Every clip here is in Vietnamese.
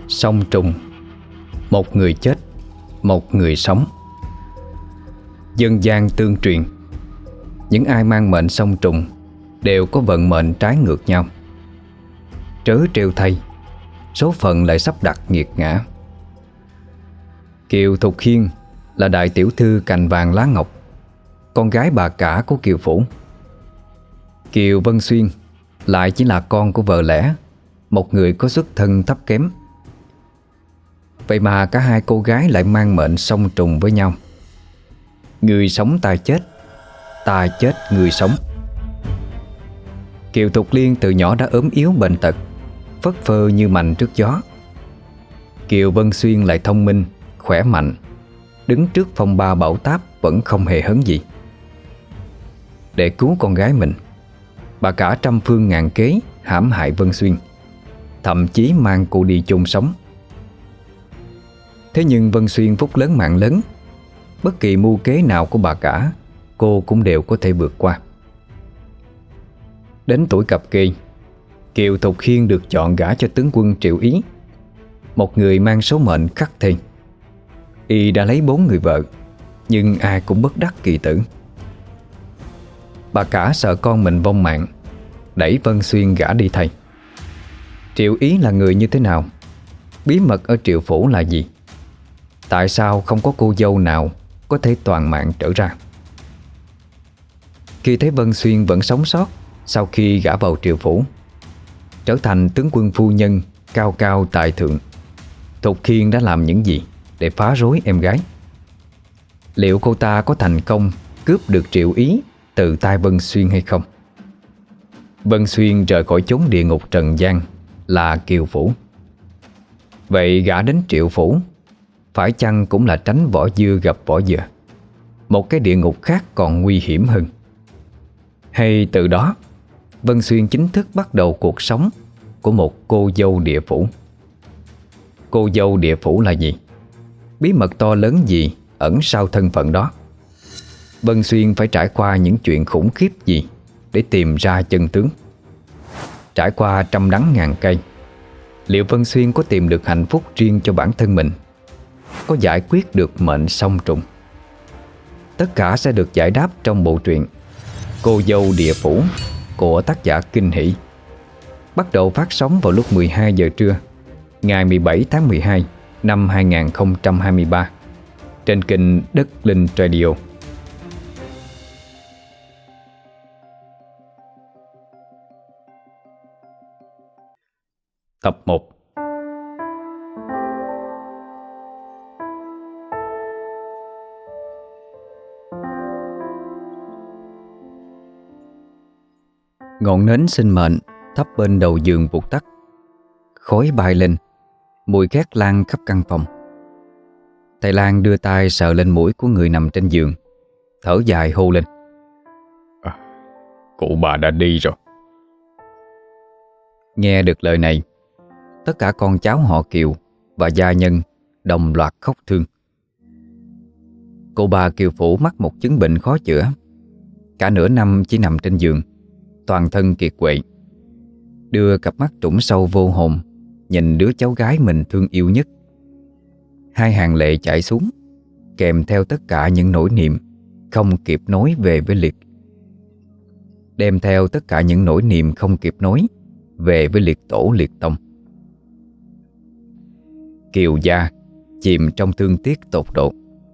Song trùng, một người chết, một người sống. Dân gian tương truyền, những ai mang mệnh song trùng đều có vận mệnh trái ngược nhau. Trớ trêu thay, số phận lại sắp đặt nghiệt ngã. Kiều Thục Hiên là đại tiểu thư cành vàng lá ngọc, con gái bà cả của Kiều Phủ. Kiều Vân Xuyên lại chỉ là con của vợ lẽ, một người có xuất thân thấp kém. Vậy mà cả hai cô gái lại mang mệnh song trùng với nhau. Người sống ta chết người sống. Kiều Thục Liên từ nhỏ đã ốm yếu bệnh tật, phất phơ như mành trước gió. Kiều Vân Xuyên lại thông minh, khỏe mạnh, đứng trước phong ba bão táp vẫn không hề hấn gì. Để cứu con gái mình, bà cả trăm phương ngàn kế hãm hại Vân Xuyên, thậm chí mang cô đi chung sống. Thế nhưng Vân Xuyên phúc lớn mạng lớn, bất kỳ mưu kế nào của bà cả cô cũng đều có thể vượt qua. Đến tuổi cập kê, Kiều Thục Hiên được chọn gả cho tướng quân Triệu Ý, một người mang số mệnh khắc thiên. Y đã lấy 4 người vợ, nhưng ai cũng bất đắc kỳ tử. Bà cả sợ con mình vong mạng, đẩy Vân Xuyên gả đi thay. Triệu Ý là người như thế nào? Bí mật ở Triệu Phủ là gì? Tại sao không có cô dâu nào có thể toàn mạng trở ra? Khi thấy Vân Xuyên vẫn sống sót sau khi gả vào Triệu Phủ, trở thành tướng quân phu nhân cao cao tài thượng, Thục Hiên đã làm những gì để phá rối em gái? Liệu cô ta có thành công cướp được Triệu Ý từ tay Vân Xuyên hay không? Vân Xuyên rời khỏi chốn địa ngục trần gian là Kiều Phủ. Vậy gả đến Triệu Phủ phải chăng cũng là tránh vỏ dưa gặp vỏ dừa, một cái địa ngục khác còn nguy hiểm hơn? Hay từ đó Vân Xuyên chính thức bắt đầu cuộc sống của một cô dâu địa phủ? Cô dâu địa phủ là gì? Bí mật to lớn gì ẩn sau thân phận đó? Vân Xuyên phải trải qua những chuyện khủng khiếp gì để tìm ra chân tướng? Trải qua trăm đắng ngàn cay, liệu Vân Xuyên có tìm được hạnh phúc riêng cho bản thân mình? Có giải quyết được mệnh song trùng? Tất cả sẽ được giải đáp trong bộ truyện Cô dâu địa phủ của tác giả Kinh Hỷ, bắt đầu phát sóng vào lúc 12 giờ trưa ngày 17 tháng 12 năm 2023 trên kênh Đất Linh Radio. Tập 1. Ngọn nến sinh mệnh thắp bên đầu giường vụt tắt. Khói bay lên, mùi khét lan khắp căn phòng. Thầy Lan đưa tay sờ lên mũi của người nằm trên giường, thở dài hô lên: Cụ bà đã đi rồi. Nghe được lời này, tất cả con cháu họ Kiều và gia nhân đồng loạt khóc thương. Cô bà Kiều Phủ mắc một chứng bệnh khó chữa, cả nửa năm chỉ nằm trên giường, toàn thân kiệt quệ, đưa cặp mắt trũng sâu vô hồn nhìn đứa cháu gái mình thương yêu nhất. Hai hàng lệ chảy xuống, kèm theo tất cả những nỗi niềm không kịp nối về với Liệt. Đem theo tất cả những nỗi niềm không kịp nối về với liệt tổ liệt tông. Kiều gia chìm trong thương tiếc tột độ.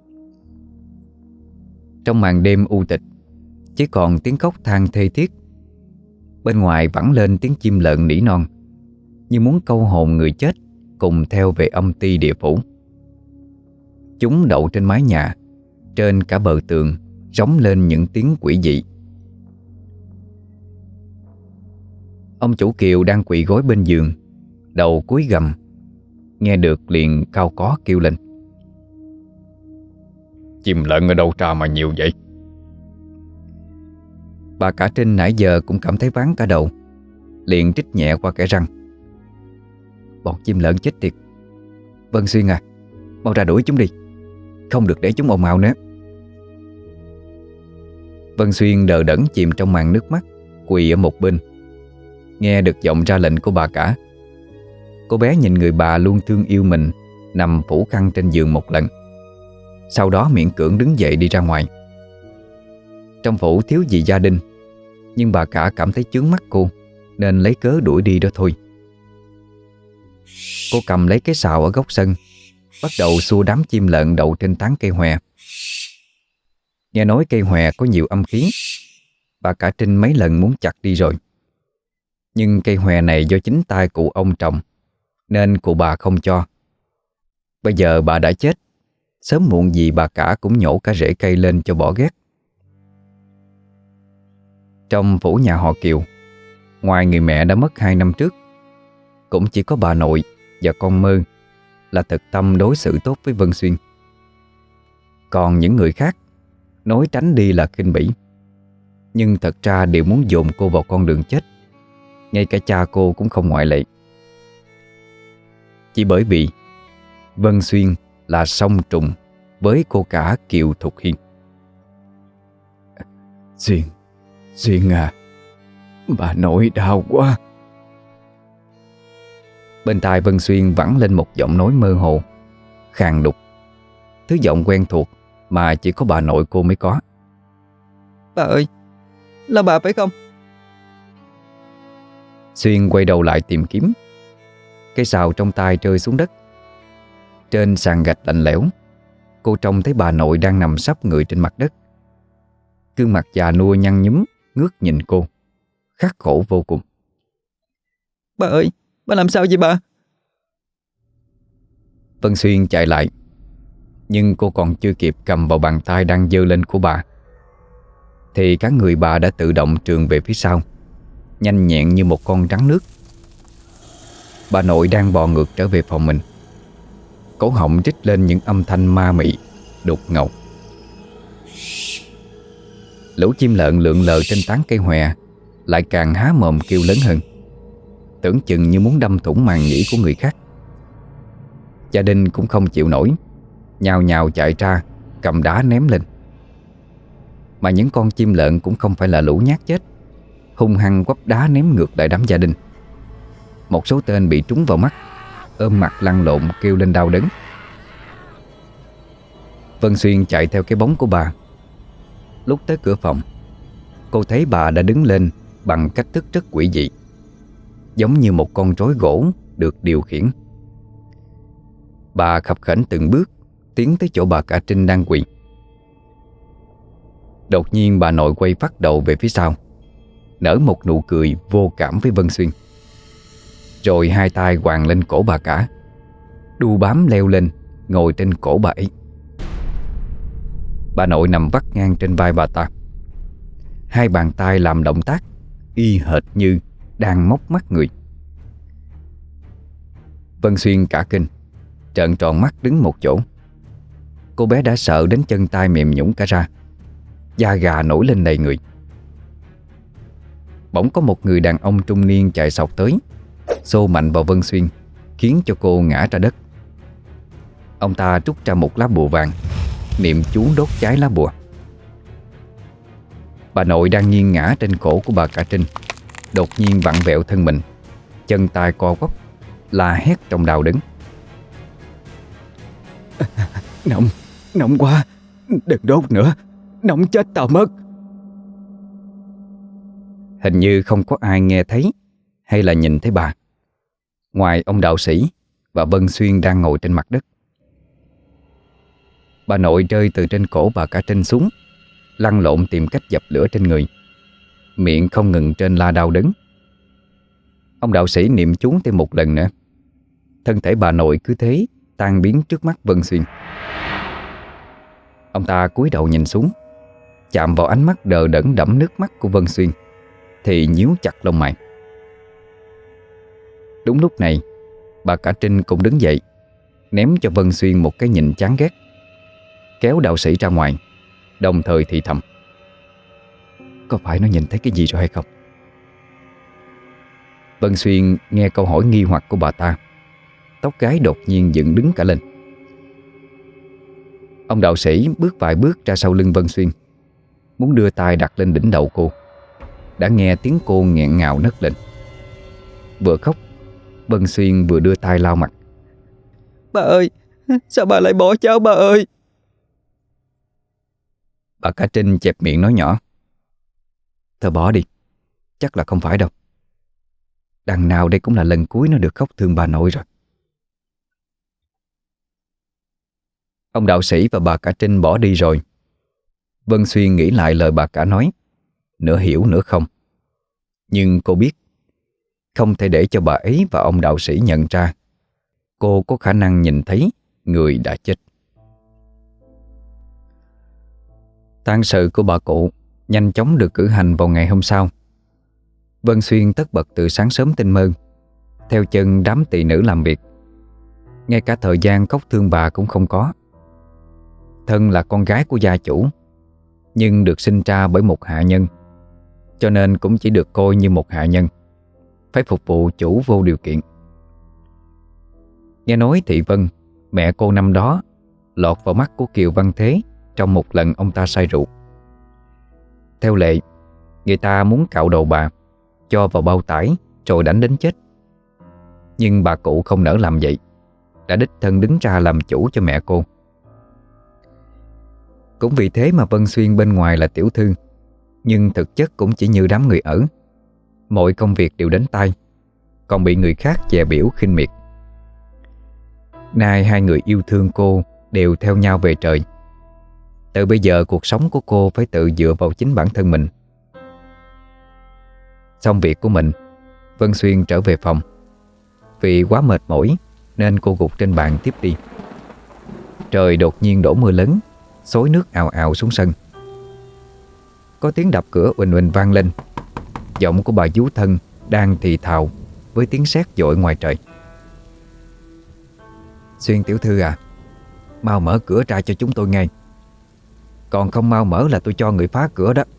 Trong màn đêm u tịch, chỉ còn tiếng khóc than thê thiết. Bên ngoài vẳng lên tiếng chim lợn nỉ non, như muốn câu hồn người chết cùng theo về âm ty địa phủ. Chúng đậu trên mái nhà, trên cả bờ tường, rống lên những tiếng quỷ dị. Ông chủ Kiều đang quỳ gối bên giường, đầu cúi gằm, nghe được liền cau có kêu lên: Chim lợn ở đâu ra mà nhiều vậy? Bà cả Trinh nãy giờ cũng cảm thấy ván cả đầu, liền trích nhẹ qua kẽ răng: Bọn chim lợn chết tiệt. Vân Xuyên à, mau ra đuổi chúng đi, không được để chúng ồn ào nữa. Vân Xuyên đờ đẫn chìm trong màn nước mắt, quỳ ở một bên, nghe được giọng ra lệnh của bà cả. Cô bé nhìn người bà luôn thương yêu mình nằm phủ khăn trên giường một lần, sau đó miễn cưỡng đứng dậy đi ra ngoài. Trong phủ thiếu gì gia đình, nhưng bà cả cảm thấy chướng mắt cô nên lấy cớ đuổi đi đó thôi. Cô cầm lấy cái sào ở góc sân, bắt đầu xua đám chim lợn đậu trên tán cây hòe. Nghe nói cây hòe có nhiều âm khí, bà cả Trinh mấy lần muốn chặt đi rồi. Nhưng cây hòe này do chính tay cụ ông trồng nên cụ bà không cho. Bây giờ bà đã chết, sớm muộn gì bà cả cũng nhổ cả rễ cây lên cho bỏ ghét. Trong phủ nhà họ Kiều, ngoài người mẹ đã mất 2 năm trước, cũng chỉ có bà nội và con Mơ là thực tâm đối xử tốt với Vân Xuyên. Còn những người khác nói tránh đi là khinh bỉ, nhưng thật ra đều muốn dồn cô vào con đường chết. Ngay cả cha cô cũng không ngoại lệ. Chỉ bởi vì Vân Xuyên là song trùng với cô cả Kiều Thục Hiên. Xuyên à, bà nội đau quá. Bên tai Vân Xuyên vẳng lên một giọng nói mơ hồ, khàn đục, thứ giọng quen thuộc mà chỉ có bà nội cô mới có. Bà ơi, là bà phải không? Xuyên quay đầu lại tìm kiếm. Cái sào trong tay rơi xuống đất. Trên sàn gạch lạnh lẽo, cô trông thấy bà nội đang nằm sấp người trên mặt đất. Gương mặt già nua nhăn nhúm ngước nhìn cô, khắc khổ vô cùng. Bà ơi, bà làm sao vậy bà? Vân Xuyên chạy lại, nhưng cô còn chưa kịp cầm vào bàn tay đang giơ lên của bà thì cả người bà đã tự động trườn về phía sau, nhanh nhẹn như một con rắn nước. Bà nội đang bò ngược trở về phòng mình, cổ họng rít lên những âm thanh ma mị, đục ngầu. Lũ chim lợn lượn lờ trên tán cây hòe lại càng há mồm kêu lớn hơn, tưởng chừng như muốn đâm thủng màng nhĩ của người khác. Gia đình cũng không chịu nổi, nhào nhào chạy ra cầm đá ném lên. Mà những con chim lợn cũng không phải là lũ nhát chết, hung hăng quắp đá ném ngược lại đám gia đình. Một số tên bị trúng vào mắt, ôm mặt lăn lộn kêu lên đau đớn. Vân Xuyên chạy theo cái bóng của bà. Lúc tới cửa phòng, cô thấy bà đã đứng lên bằng cách thức rất quỷ dị, giống như một con rối gỗ được điều khiển. Bà khập khểnh từng bước tiến tới chỗ bà cả Trinh đang quỳ. Đột nhiên bà nội quay phát đầu về phía sau, nở một nụ cười vô cảm với Vân Xuyên. Rồi hai tay quàng lên cổ bà cả, đu bám leo lên ngồi trên cổ bà ấy. Bà nội nằm vắt ngang trên vai bà ta, hai bàn tay làm động tác y hệt như đang móc mắt người. Vân Xuyên cả kinh, trợn tròn mắt đứng một chỗ. Cô bé đã sợ đến chân tay mềm nhũn cả ra, da gà nổi lên đầy người. Bỗng có một người đàn ông trung niên chạy xộc tới, xô mạnh vào Vân Xuyên, khiến cho cô ngã ra đất. Ông ta trút ra một lá bùa vàng, niệm chú đốt cháy lá bùa. Bà nội đang nghiêng ngã trên cổ của bà cả Trinh đột nhiên vặn vẹo thân mình, chân tay co quắp, la hét trong đau đớn. Nóng quá, đừng đốt nữa, nóng chết tao mất. Hình như không có ai nghe thấy hay là nhìn thấy bà, ngoài ông đạo sĩ và Vân Xuyên đang ngồi trên mặt đất. Bà nội rơi từ trên cổ bà cả Trinh xuống, lăn lộn tìm cách dập lửa trên người, miệng không ngừng trên la đau đớn. Ông đạo sĩ niệm chú thêm một lần nữa. Thân thể bà nội cứ thế tan biến trước mắt Vân Xuyên. Ông ta cúi đầu nhìn xuống, chạm vào ánh mắt đờ đẫn đẫm nước mắt của Vân Xuyên thì nhíu chặt lông mày. Đúng lúc này, bà cả Trinh cũng đứng dậy, ném cho Vân Xuyên một cái nhìn chán ghét, kéo đạo sĩ ra ngoài, đồng thời thì thầm: "Có phải nó nhìn thấy cái gì rồi hay không?" Vân Xuyên nghe câu hỏi nghi hoặc của bà ta, tóc gái đột nhiên dựng đứng cả lên. Ông đạo sĩ bước vài bước ra sau lưng Vân Xuyên, muốn đưa tay đặt lên đỉnh đầu cô, đã nghe tiếng cô nghẹn ngào nấc lên. Vừa khóc Vân Xuyên vừa đưa tay lau mặt. Bà ơi, sao bà lại bỏ cháu bà ơi? Bà cả Trinh chẹp miệng nói nhỏ: Thôi bỏ đi, chắc là không phải đâu. Đằng nào đây cũng là lần cuối nó được khóc thương bà nội rồi. Ông đạo sĩ và bà cả Trinh bỏ đi rồi. Vân Xuyên nghĩ lại lời bà cả nói, nửa hiểu nửa không. Nhưng cô biết không thể để cho bà ấy và ông đạo sĩ nhận ra cô có khả năng nhìn thấy người đã chết. Tang sự của bà cụ nhanh chóng được cử hành vào ngày hôm sau. Vân Xuyên tất bật từ sáng sớm tinh mơ, theo chân đám tỳ nữ làm việc. Ngay cả thời gian khóc thương bà cũng không có. Thân là con gái của gia chủ, nhưng được sinh ra bởi một hạ nhân, cho nên cũng chỉ được coi như một hạ nhân, phải phục vụ chủ vô điều kiện. Nghe nói Thị Vân, mẹ cô năm đó, lọt vào mắt của Kiều Văn Thế trong một lần ông ta say rượu. Theo lệ, người ta muốn cạo đầu bà, cho vào bao tải rồi đánh đến chết. Nhưng bà cụ không nỡ làm vậy, đã đích thân đứng ra làm chủ cho mẹ cô. Cũng vì thế mà Vân Xuyên bên ngoài là tiểu thư, nhưng thực chất cũng chỉ như đám người ở. Mọi công việc đều đến tay, còn bị người khác dè biểu khinh miệt. Nay hai người yêu thương cô đều theo nhau về trời. Từ bây giờ cuộc sống của cô phải tự dựa vào chính bản thân mình. Xong việc của mình, Vân Xuyên trở về phòng. Vì quá mệt mỏi nên cô gục trên bàn tiếp đi. Trời đột nhiên đổ mưa lớn, xối nước ào ào xuống sân. Có tiếng đập cửa uỳnh uỳnh vang lên. Giọng của bà vú Thân đang thì thào với tiếng sét dội ngoài trời. Xuyên tiểu thư à, mau mở cửa ra cho chúng tôi ngay. Còn không mau mở là tôi cho người phá cửa đó.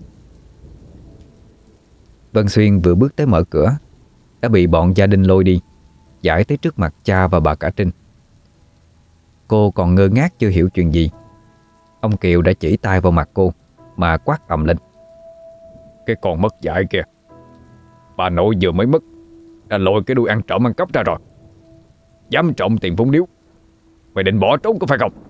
Vân Xuyên vừa bước tới mở cửa đã bị bọn gia đình lôi đi, giải tới trước mặt cha và bà cả Trinh. Cô còn ngơ ngác chưa hiểu chuyện gì. Ông Kiều đã chỉ tay vào mặt cô mà quát ầm lên: Cái con mất dạy kìa, bà nội vừa mới mất đã lôi cái đuôi ăn trộm ăn cắp ra rồi. Dám trộm tiền phúng điếu, mày định bỏ trốn có phải không?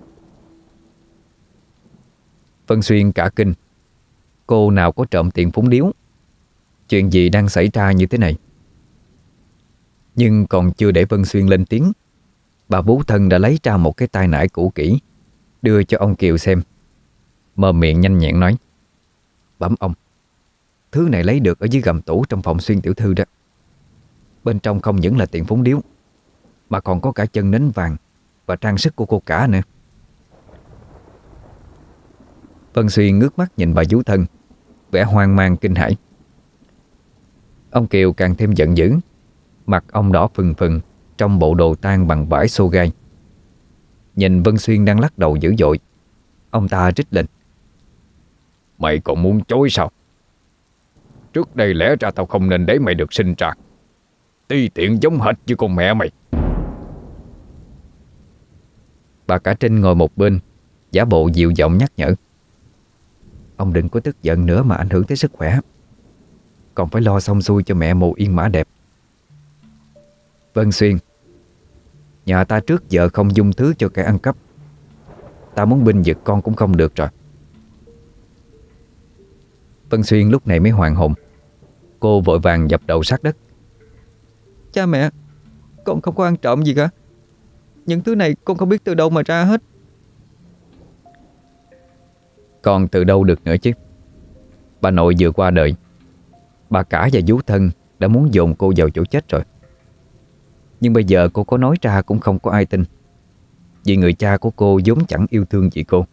Vân Xuyên cả kinh. Cô nào có trộm tiền phúng điếu? Chuyện gì đang xảy ra như thế này? Nhưng còn chưa để Vân Xuyên lên tiếng, bà vú Thân đã lấy ra một cái tai nải cũ kỹ, đưa cho ông Kiều xem. Mờ miệng nhanh nhẹn nói: Bẩm ông, thứ này lấy được ở dưới gầm tủ trong phòng Xuyên tiểu thư đó. Bên trong không những là tiền phúng điếu, mà còn có cả chân nến vàng và trang sức của cô cả nữa. Vân Xuyên ngước mắt nhìn bà vú Thân, vẻ hoang mang kinh hãi. Ông Kiều càng thêm giận dữ. Mặt ông đỏ phừng phừng trong bộ đồ tang bằng vải xô gai. Nhìn Vân Xuyên đang lắc đầu dữ dội, ông ta rít lên: Mày còn muốn chối sao? Trước đây lẽ ra tao không nên để mày được sinh ra, ti tiện giống hệt như con mẹ mày. Bà cả Trinh ngồi một bên, giả bộ dịu giọng nhắc nhở: Ông đừng có tức giận nữa mà ảnh hưởng tới sức khỏe. Còn phải lo xong xuôi cho mẹ mồ yên mã đẹp. Vân Xuyên, nhà ta trước giờ không dung thứ cho kẻ ăn cắp. Ta muốn binh vực con cũng không được rồi. Vân Xuyên lúc này mới hoàn hồn. Cô vội vàng dập đầu sát đất: Cha mẹ, con không có ăn trộm gì cả. Những thứ này con không biết từ đâu mà ra hết. Còn từ đâu được nữa chứ? Bà nội vừa qua đời, bà cả và vú Thân đã muốn dồn cô vào chỗ chết rồi. Nhưng bây giờ cô có nói ra cũng không có ai tin, vì người cha của cô vốn chẳng yêu thương gì cô.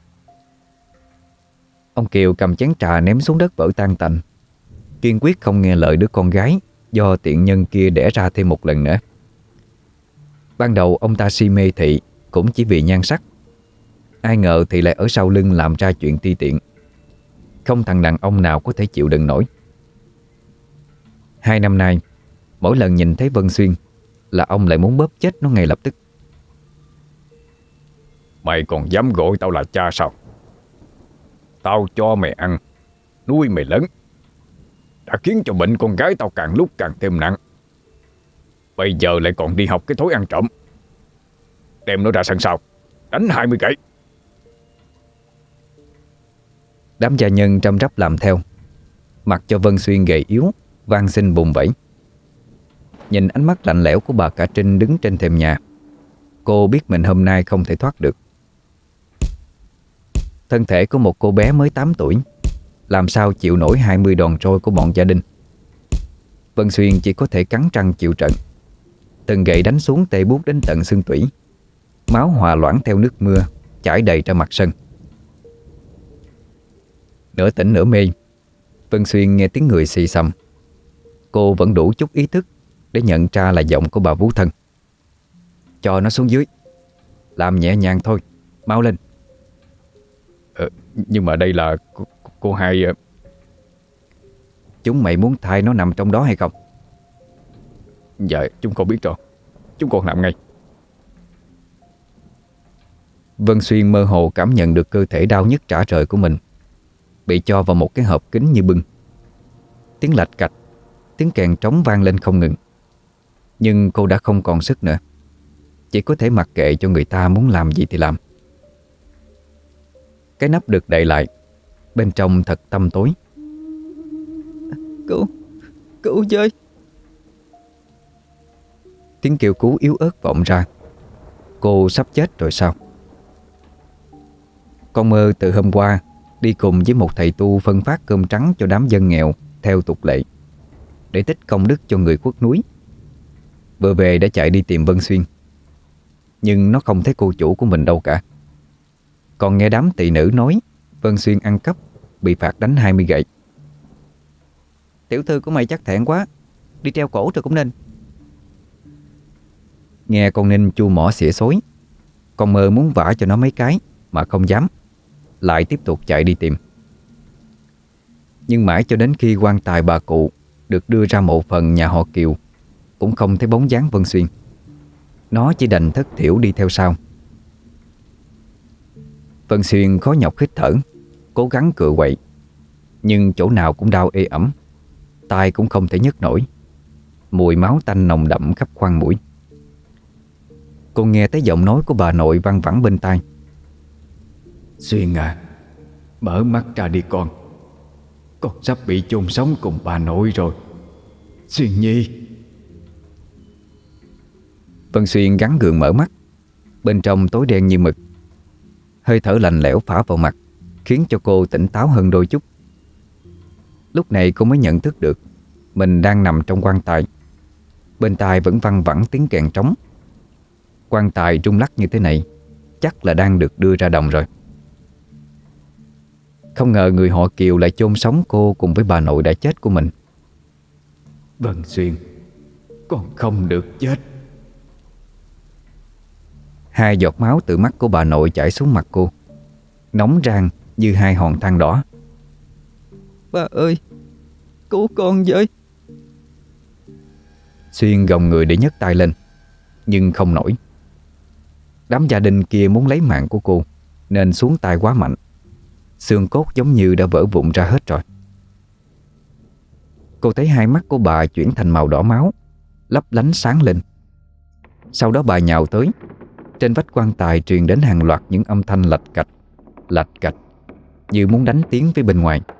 Ông Kiều cầm chén trà ném xuống đất vỡ tan tành, kiên quyết không nghe lời đứa con gái do tiện nhân kia đẻ ra thêm một lần nữa. Ban đầu ông ta si mê Thị cũng chỉ vì nhan sắc. Ai ngờ Thị lại ở sau lưng làm ra chuyện ti tiện. Không thằng đàn ông nào có thể chịu đựng nổi. 2 năm nay, mỗi lần nhìn thấy Vân Xuyên là ông lại muốn bóp chết nó ngay lập tức. Mày còn dám gọi tao là cha sao? Tao cho mày ăn, nuôi mày lớn, đã khiến cho bệnh con gái tao càng lúc càng thêm nặng. Bây giờ lại còn đi học cái thói ăn trộm. Đem nó ra sân sau, đánh 20 gậy. Đám gia nhân răm rắp làm theo, mặc cho Vân Xuyên gầy yếu, van xin bùng vẫy. Nhìn ánh mắt lạnh lẽo của bà cả Trinh đứng trên thềm nhà, cô biết mình hôm nay không thể thoát được. Thân thể của một cô bé mới 8 tuổi làm sao chịu nổi 20 đòn roi của bọn gia đình. Vân Xuyên chỉ có thể cắn răng chịu trận. Từng gậy đánh xuống tê buốt đến tận xương tủy. Máu hòa loãng theo nước mưa chảy đầy ra mặt sân. Nửa tỉnh nửa mê, Vân Xuyên nghe tiếng người xì xầm. Cô vẫn đủ chút ý thức để nhận ra là giọng của bà vú thân. Cho nó xuống dưới, làm nhẹ nhàng thôi, mau lên. Nhưng mà đây là cô hai. Chúng mày muốn thay nó nằm trong đó hay không? Dạ chúng con biết rồi, chúng con làm ngay. Vân Xuyên mơ hồ cảm nhận được cơ thể đau nhức rã rời của mình bị cho vào một cái hộp kính như bưng. Tiếng lạch cạch, tiếng kèn trống vang lên không ngừng. Nhưng cô đã không còn sức nữa, chỉ có thể mặc kệ cho người ta muốn làm gì thì làm. Cái nắp được đậy lại, bên trong thật tăm tối. Cứu với. Tiếng kêu cứu yếu ớt vọng ra. Cô sắp chết rồi sao? Con Mơ từ hôm qua đi cùng với một thầy tu phân phát cơm trắng cho đám dân nghèo theo tục lệ, để tích công đức cho người khuất núi. Vừa về đã chạy đi tìm Vân Xuyên, nhưng nó không thấy cô chủ của mình đâu cả. Còn nghe đám tỳ nữ nói Vân Xuyên ăn cắp, bị phạt đánh 20 gậy. Tiểu thư của mày chắc thẹn quá, đi treo cổ rồi cũng nên. Nghe con Ninh chu mỏ xỉa xối, con Mơ muốn vả cho nó mấy cái mà không dám, lại tiếp tục chạy đi tìm. Nhưng mãi cho đến khi quan tài bà cụ được đưa ra mộ phần nhà họ Kiều, cũng không thấy bóng dáng Vân Xuyên. Nó chỉ đành thất thiểu đi theo sau. Vân Xuyên khó nhọc hít thở, cố gắng cựa quậy, nhưng chỗ nào cũng đau ê ẩm, tay cũng không thể nhấc nổi. Mùi máu tanh nồng đậm khắp khoang mũi. Cô nghe thấy giọng nói của bà nội văng vẳng bên tai. Xuyên à, mở mắt ra đi con. Con sắp bị chôn sống cùng bà nội rồi, Xuyên nhi. Vân Xuyên gắng gượng mở mắt. Bên trong tối đen như mực. Hơi thở lạnh lẽo phả vào mặt, khiến cho cô tỉnh táo hơn đôi chút. Lúc này cô mới nhận thức được mình đang nằm trong quan tài. Bên tai vẫn văng vẳng tiếng kèn trống. Quan tài rung lắc như thế này chắc là đang được đưa ra đồng rồi. Không ngờ người họ Kiều lại chôn sống cô cùng với bà nội đã chết của mình. Vân Xuyên, con không được chết. Hai giọt máu từ mắt của bà nội chảy xuống mặt cô, nóng rang như hai hòn than đỏ. Bà ơi, cứu con với. Xuyên gồng người để nhấc tay lên, nhưng không nổi. Đám gia đình kia muốn lấy mạng của cô, nên xuống tay quá mạnh. Xương cốt giống như đã vỡ vụn ra hết rồi. Cô thấy hai mắt của bà chuyển thành màu đỏ máu, lấp lánh sáng lên. Sau đó bà nhào tới. Trên vách quan tài truyền đến hàng loạt những âm thanh lạch cạch, như muốn đánh tiếng với bên ngoài.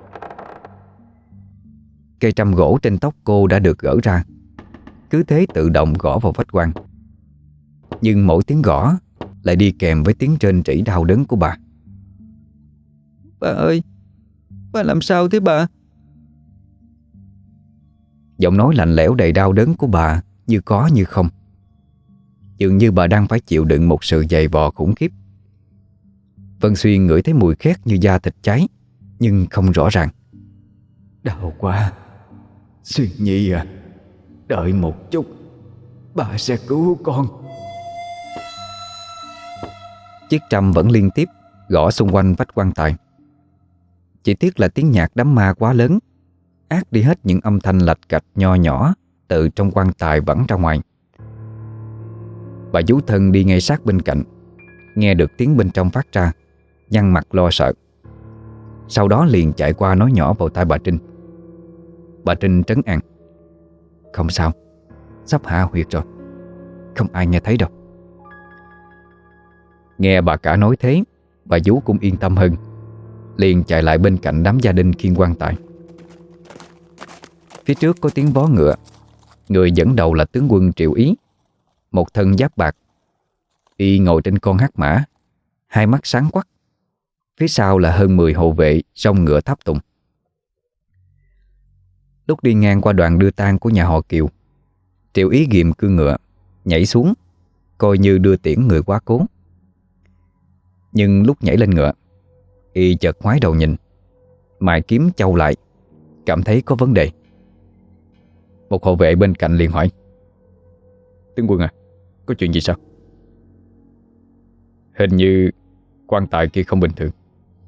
Cây trâm gỗ trên tóc cô đã được gỡ ra, cứ thế tự động gõ vào vách quan. Nhưng mỗi tiếng gõ lại đi kèm với tiếng rên rỉ đau đớn của bà. Bà ơi, bà làm sao thế bà? Giọng nói lạnh lẽo đầy đau đớn của bà như có như không. Dường như bà đang phải chịu đựng một sự dày vò khủng khiếp. Vân Xuyên ngửi thấy mùi khét như da thịt cháy, nhưng không rõ ràng. Đau quá, Xuyên nhi à, đợi một chút, bà sẽ cứu con. Chiếc trầm vẫn liên tiếp gõ xung quanh vách quan tài. Chỉ tiếc là tiếng nhạc đám ma quá lớn, át đi hết những âm thanh lạch cạch nho nhỏ từ trong quan tài vẳng ra ngoài. Bà vú thân đi ngay sát bên cạnh, nghe được tiếng bên trong phát ra, nhăn mặt lo sợ. Sau đó liền chạy qua nói nhỏ vào tai bà Trinh. Bà Trinh trấn an: Không sao, sắp hạ huyệt rồi, không ai nghe thấy đâu. Nghe bà cả nói thế, bà vú cũng yên tâm hơn, liền chạy lại bên cạnh đám gia đình khiêng quan tài. Phía trước có tiếng vó ngựa. Người dẫn đầu là tướng quân Triệu Ý, một thân giáp bạc. Y ngồi trên con hắc mã, hai mắt sáng quắc. Phía sau là hơn 10 hộ vệ song ngựa tháp tùng. Lúc đi ngang qua đoàn đưa tang của nhà họ Kiều, Triệu Ý ghiềm cương ngựa, nhảy xuống, coi như đưa tiễn người quá cố. Nhưng lúc nhảy lên ngựa, y chợt ngoái đầu nhìn, mài kiếm chau lại, cảm thấy có vấn đề. Một hộ vệ bên cạnh liền hỏi: "Tướng quân à, có chuyện gì sao?" "Hình như quan tài kia không bình thường."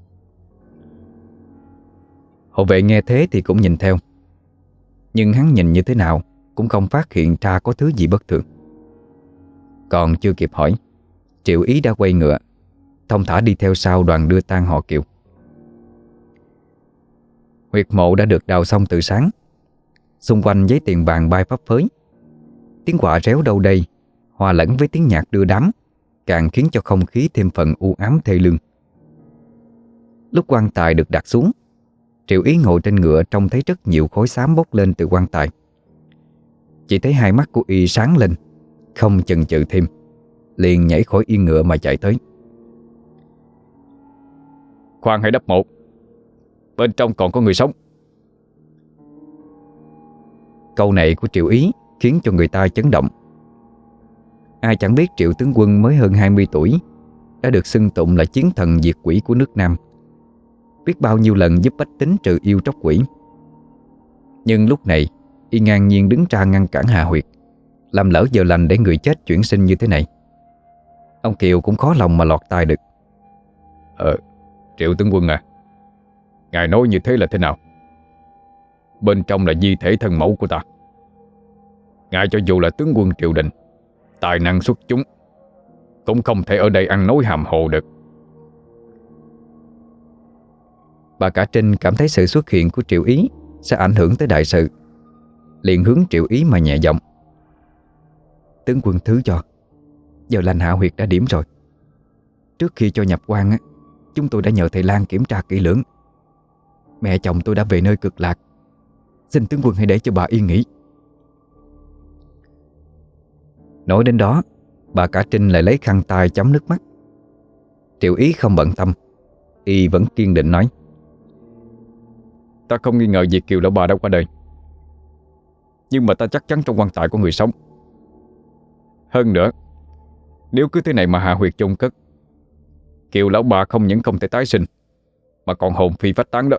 Hộ vệ nghe thế thì cũng nhìn theo, nhưng hắn nhìn như thế nào cũng không phát hiện ra có thứ gì bất thường. Còn chưa kịp hỏi, Triệu Ý đã quay ngựa, thong thả đi theo sau đoàn đưa tang họ Kiều. Huyệt mộ đã được đào xong từ sáng. Xung quanh giấy tiền vàng bay phấp phới. Tiếng quạ réo đâu đây hòa lẫn với tiếng nhạc đưa đám, càng khiến cho không khí thêm phần u ám thê lương. Lúc quan tài được đặt xuống, Triệu Ý ngồi trên ngựa trông thấy rất nhiều khói xám bốc lên từ quan tài. Chỉ thấy hai mắt của y sáng lên, không chần chừ thêm, liền nhảy khỏi yên ngựa mà chạy tới. "Khoan hãy đắp mộ, bên trong còn có người sống." Câu này của Triệu Ý khiến cho người ta chấn động. Ai chẳng biết Triệu tướng quân mới hơn 20 tuổi đã được xưng tụng là chiến thần diệt quỷ của nước Nam, biết bao nhiêu lần giúp bách tính trừ yêu tróc quỷ. Nhưng lúc này y ngang nhiên đứng ra ngăn cản Hà Huyệt, làm lỡ giờ lành để người chết chuyển sinh như thế này. Ông Kiều cũng khó lòng mà lọt tai được. Triệu tướng quân à, ngài nói như thế là thế nào? Bên trong là di thể thân mẫu của ta. Ngài cho dù là tướng quân triều đình, tài năng xuất chúng, cũng không thể ở đây ăn nói hàm hồ được." Bà cả Trinh cảm thấy sự xuất hiện của Triệu Ý sẽ ảnh hưởng tới đại sự, liền hướng Triệu Ý mà nhẹ giọng: "Tướng quân thứ cho, giờ lành hạ huyệt đã điểm rồi. Trước khi cho nhập quan á, chúng tôi đã nhờ thầy Lang kiểm tra kỹ lưỡng. Mẹ chồng tôi đã về nơi cực lạc, xin tướng quân hãy để cho bà yên nghỉ." Nói đến đó, bà cả Trinh lại lấy khăn tay chấm nước mắt. Triệu Ý không bận tâm, y vẫn kiên định nói: "Ta không nghi ngờ việc Kiều lão bà đã qua đời, nhưng mà ta chắc chắn trong quan tài có người sống. Hơn nữa, nếu cứ thế này mà hạ huyệt chôn cất, Kiều lão bà không những không thể tái sinh, mà còn hồn phi phách tán đó."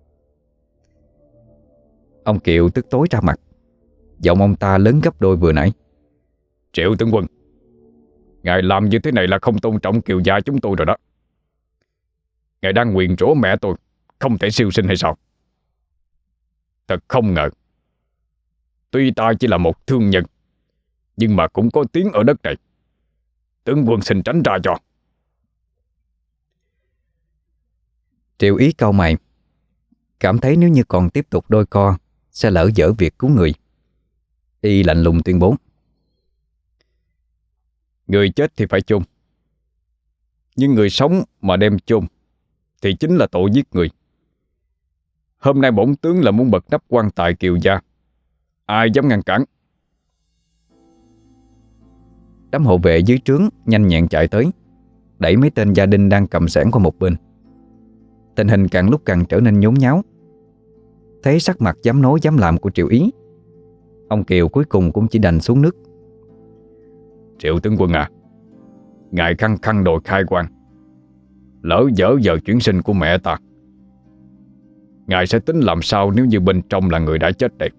Ông Kiều tức tối ra mặt, giọng ông ta lớn gấp đôi vừa nãy: "Triệu tướng quân, ngài làm như thế này là không tôn trọng Kiều gia chúng tôi rồi đó. Ngài đang nguyền rủa mẹ tôi không thể siêu sinh hay sao? Thật không ngờ, tuy ta chỉ là một thương nhân, nhưng mà cũng có tiếng ở đất này. Tướng quân xin tránh ra cho." Triệu Ý cau mày, cảm thấy nếu như còn tiếp tục đôi co sẽ lỡ dở việc cứu người. Y lạnh lùng tuyên bố: "Người chết thì phải chôn, nhưng người sống mà đem chôn thì chính là tội giết người. Hôm nay bổn tướng là muốn bật nắp quan tài Kiều gia, ai dám ngăn cản?" Đám hộ vệ dưới trướng nhanh nhẹn chạy tới, đẩy mấy tên gia đình đang cầm xẻng qua một bên. Tình hình càng lúc càng trở nên nhốn nháo. Thấy sắc mặt dám nói dám làm của Triệu Ý, ông Kiều cuối cùng cũng chỉ đành xuống nước. "Triệu tướng quân à, ngài khăng khăng đòi khai quan, lỡ dở giờ chuyển sinh của mẹ ta, ngài sẽ tính làm sao nếu như bên trong là người đã chết đây?"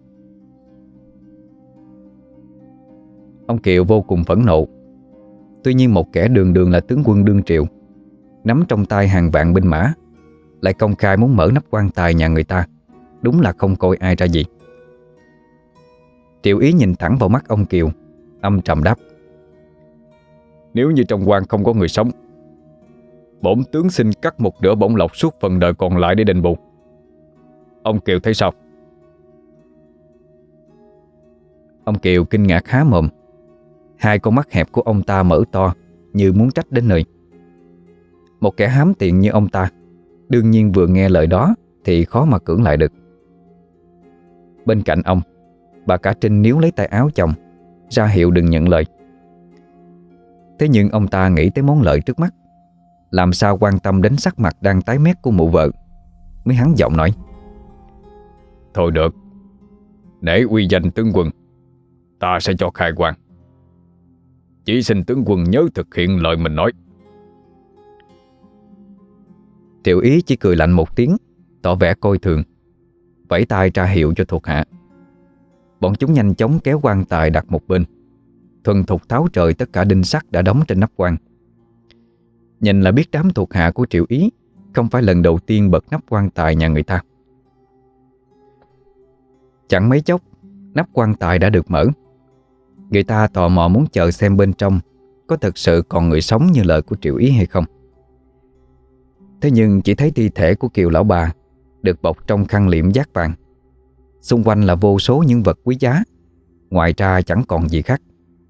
Ông Kiều vô cùng phẫn nộ. Tuy nhiên một kẻ đường đường là tướng quân đương triệu, nắm trong tay hàng vạn binh mã, lại công khai muốn mở nắp quan tài nhà người ta, đúng là không coi ai ra gì. Triệu Ý nhìn thẳng vào mắt ông Kiều, âm trầm đáp: "Nếu như trong quan không có người sống, bổn tướng xin cắt một nửa bổng lộc suốt phần đời còn lại để đền bù. Ông Kiều thấy sao?" Ông Kiều kinh ngạc há mồm. Hai con mắt hẹp của ông ta mở to, như muốn trách đến nơi. Một kẻ hám tiện như ông ta, đương nhiên vừa nghe lời đó thì khó mà cưỡng lại được. Bên cạnh ông, bà cả Trinh níu lấy tay áo chồng, ra hiệu đừng nhận lời. Thế nhưng ông ta nghĩ tới món lợi trước mắt, làm sao quan tâm đến sắc mặt đang tái mét của mụ vợ, mới hắn giọng nói: Thôi được, để uy danh tướng quân, ta sẽ cho khai quan. Chỉ xin tướng quân nhớ thực hiện lời mình nói. Triệu Ý chỉ cười lạnh một tiếng, tỏ vẻ coi thường, vẫy tay ra hiệu cho thuộc hạ. Bọn chúng nhanh chóng kéo quan tài đặt một bên, thuần thục tháo rời tất cả đinh sắt đã đóng trên nắp quan. Nhìn là biết đám thuộc hạ của Triệu Ý không phải lần đầu tiên bật nắp quan tài nhà người ta. Chẳng mấy chốc, nắp quan tài đã được mở. Người ta tò mò muốn chờ xem bên trong có thật sự còn người sống như lời của Triệu Ý hay không. Thế nhưng chỉ thấy thi thể của Kiều lão bà được bọc trong khăn liệm dát vàng. Xung quanh là vô số những vật quý giá, ngoài ra chẳng còn gì khác.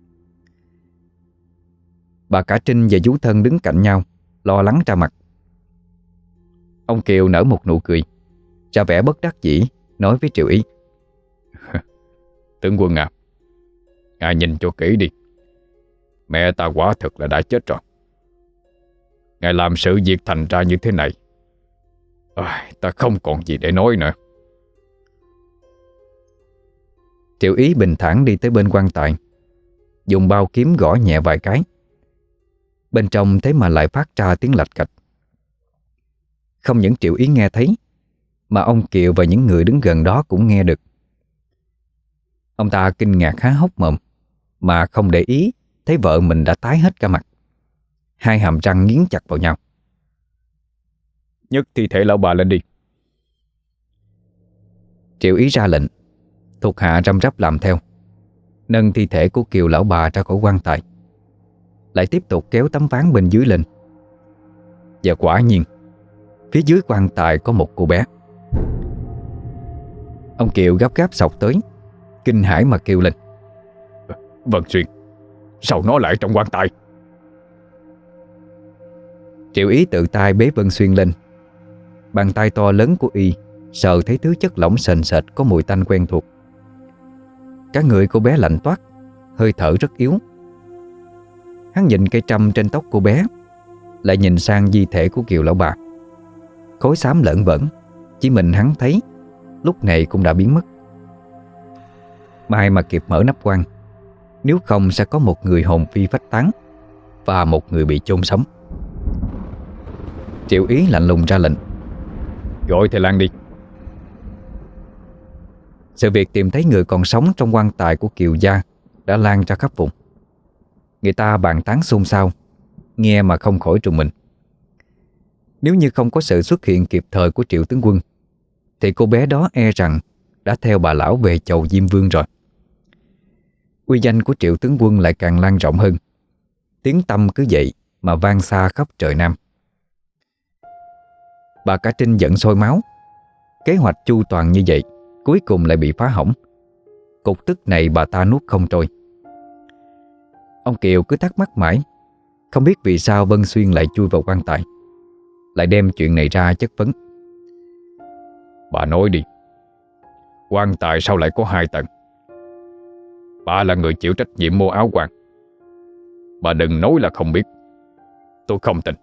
Bà cả Trinh và chú thân đứng cạnh nhau, lo lắng ra mặt. Ông Kiều nở một nụ cười, ra vẻ bất đắc dĩ, nói với Triệu Ý: Tướng quân à, ngài nhìn cho kỹ đi. Mẹ ta quả thực là đã chết rồi. Ngài làm sự việc thành ra như thế này, ta không còn gì để nói nữa. Triệu Ý bình thản đi tới bên quan tài, dùng bao kiếm gõ nhẹ vài cái. Bên trong thế mà lại phát ra tiếng lạch cạch. Không những Triệu Ý nghe thấy, mà ông Kiều và những người đứng gần đó cũng nghe được. Ông ta kinh ngạc há hốc mồm, mà không để ý thấy vợ mình đã tái hết cả mặt. Hai hàm răng nghiến chặt vào nhau. Nhấc thi thể lão bà lên đi. Triệu Ý ra lệnh, thuộc hạ răm rắp làm theo, nâng thi thể của Kiều lão bà ra khỏi quan tài, lại tiếp tục kéo tấm ván bên dưới lên. Và quả nhiên, phía dưới quan tài có một cô bé. Ông Kiều gấp gáp xộc tới, kinh hãi mà kêu lên: Vân Xuyên, sao nó lại trong quan tài? Triệu Ý tự tay bế Vân Xuyên lên. Bàn tay to lớn của y sờ thấy thứ chất lỏng sền sệt có mùi tanh quen thuộc. Cả người cô bé lạnh toát, hơi thở rất yếu. Hắn nhìn cây trâm trên tóc cô bé, lại nhìn sang di thể của Kiều lão bà. Khối xám lởn vởn, chỉ mình hắn thấy, lúc này cũng đã biến mất. May mà kịp mở nắp quan, nếu không sẽ có một người hồn phi phách tán và một người bị chôn sống. Triệu Ý lạnh lùng ra lệnh: Gọi thầy Lan đi. Sự việc tìm thấy người còn sống trong quan tài của Kiều gia đã lan ra khắp vùng. Người ta bàn tán xôn xao, nghe mà không khỏi trùng mình. Nếu như không có sự xuất hiện kịp thời của Triệu tướng quân, thì cô bé đó e rằng đã theo bà lão về chầu Diêm Vương rồi. Uy danh của Triệu tướng quân lại càng lan rộng hơn. Tiếng tăm cứ vậy mà vang xa khắp trời Nam. Bà cả Trinh giận sôi máu. Kế hoạch chu toàn như vậy cuối cùng lại bị phá hỏng. Cục tức này bà ta nuốt không trôi. Ông Kiều cứ thắc mắc mãi, không biết vì sao Vân Xuyên lại chui vào quan tài, lại đem chuyện này ra chất vấn. Bà nói đi, quan tài sao lại có 2 tầng? Bà là người chịu trách nhiệm mua áo quan. Bà đừng nói là không biết. Tôi không tin.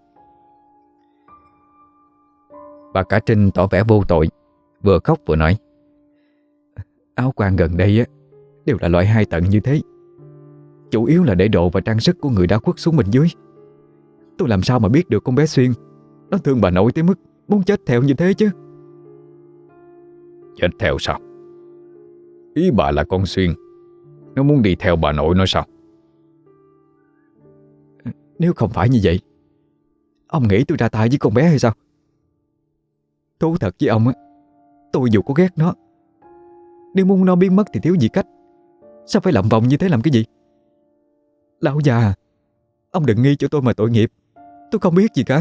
Bà cả Trinh tỏ vẻ vô tội, vừa khóc vừa nói: Áo quan gần đây đều là loại 2 tầng như thế, chủ yếu là để đồ và trang sức của người đã khuất xuống bên dưới. Tôi làm sao mà biết được con bé Xuyên nó thương bà nội tới mức muốn chết theo như thế chứ? Chết theo sao? Ý bà là con Xuyên nó muốn đi theo bà nội nó sao? Nếu không phải như vậy, ông nghĩ tôi ra tay với con bé hay sao? Thú thật với ông tôi dù có ghét nó, nếu muốn nó biến mất thì thiếu gì cách. Sao phải lậm vòng như thế làm cái gì? Lão già, ông đừng nghi cho tôi mà tội nghiệp. Tôi không biết gì cả.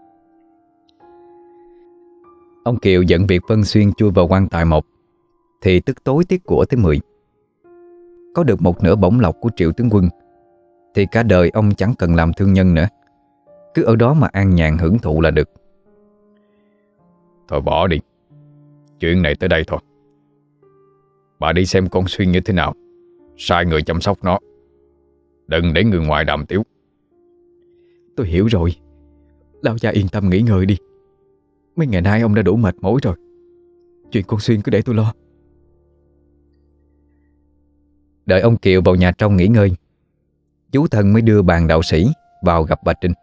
Ông Kiều giận việc Vân Xuyên chui vào quan tài một, thì tức tối tiếc của tới 10. Có được một nửa bổng lộc của Triệu tướng quân thì cả đời ông chẳng cần làm thương nhân nữa. Cứ ở đó mà an nhàn hưởng thụ là được. Thôi bỏ đi, chuyện này tới đây thôi. Bà đi xem con Xuyên như thế nào, sai người chăm sóc nó, đừng để người ngoài đàm tiếu. Tôi hiểu rồi. Lão già yên tâm nghỉ ngơi đi. Mấy ngày nay ông đã đủ mệt mỏi rồi. Chuyện con Xuyên cứ để tôi lo. Đợi ông Kiều vào nhà trong nghỉ ngơi, chú Thân mới đưa bàn đạo sĩ vào gặp bà Trinh.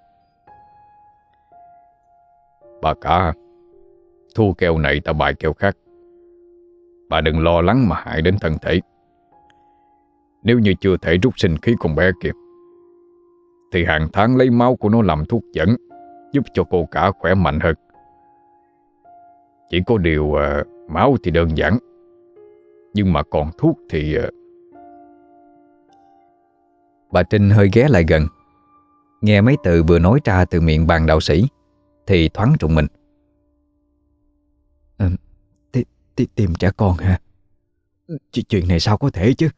Bà cả, thua kèo này ta bài kèo khác. Bà đừng lo lắng mà hại đến thân thể. Nếu như chưa thể rút sinh khí con bé kịp, thì hàng tháng lấy máu của nó làm thuốc dẫn, giúp cho cô cả khỏe mạnh hơn. Chỉ có điều máu thì đơn giản, nhưng mà còn thuốc thì... Bà Trinh hơi ghé lại gần, nghe mấy từ vừa nói ra từ miệng bàn đạo sĩ thì thoáng rùng mình. Tìm trẻ con hả? Chuyện này sao có thể chứ?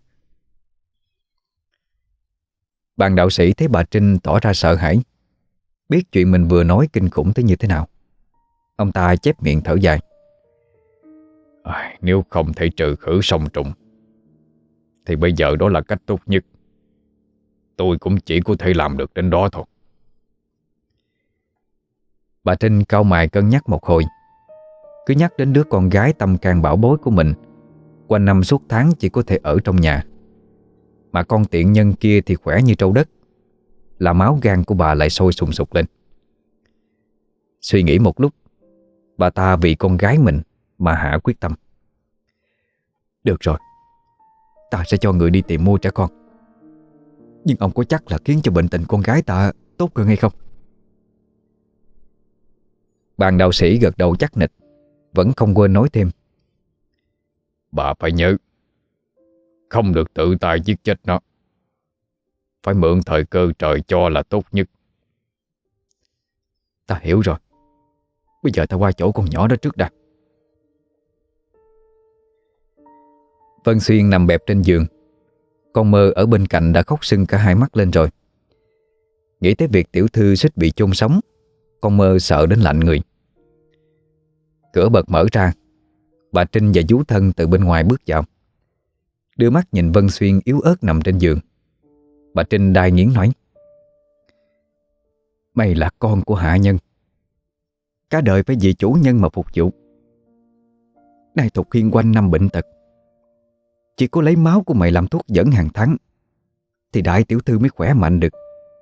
Bàn đạo sĩ thấy bà Trinh tỏ ra sợ hãi, biết chuyện mình vừa nói kinh khủng tới như thế nào. Ông ta chép miệng thở dài. Nếu không thể trừ khử song trùng thì bây giờ đó là cách tốt nhất. Tôi cũng chỉ có thể làm được đến đó thôi. Bà Trinh cau mày cân nhắc một hồi, cứ nhắc đến đứa con gái tâm can bảo bối của mình, quanh năm suốt tháng chỉ có thể ở trong nhà, mà con tiện nhân kia thì khỏe như trâu đất, là máu gan của bà lại sôi sùng sục lên. Suy nghĩ một lúc, bà ta vì con gái mình mà hạ quyết tâm. Được rồi, ta sẽ cho người đi tìm mua trẻ con. Nhưng ông có chắc là khiến cho bệnh tình con gái ta tốt hơn hay không? Bàn đạo sĩ gật đầu chắc nịch, vẫn không quên nói thêm. Bà phải nhớ, không được tự tay giết chết nó. Phải mượn thời cơ trời cho là tốt nhất. Ta hiểu rồi. Bây giờ ta qua chỗ con nhỏ đó trước đã. Vân Xuyên nằm bẹp trên giường, con Mơ ở bên cạnh đã khóc sưng cả hai mắt lên rồi. Nghĩ tới việc tiểu thư suýt bị chôn sống, con Mơ sợ đến lạnh người. Cửa bật mở ra, bà Trinh và chú Thân từ bên ngoài bước vào. Đưa mắt nhìn Vân Xuyên yếu ớt nằm trên giường, bà Trinh đai nghiến nói: Mày là con của hạ nhân, cả đời phải vì chủ nhân mà phục vụ. Nay Thục Hiên quanh năm bệnh tật, chỉ có lấy máu của mày làm thuốc dẫn hàng tháng thì đại tiểu thư mới khỏe mạnh được.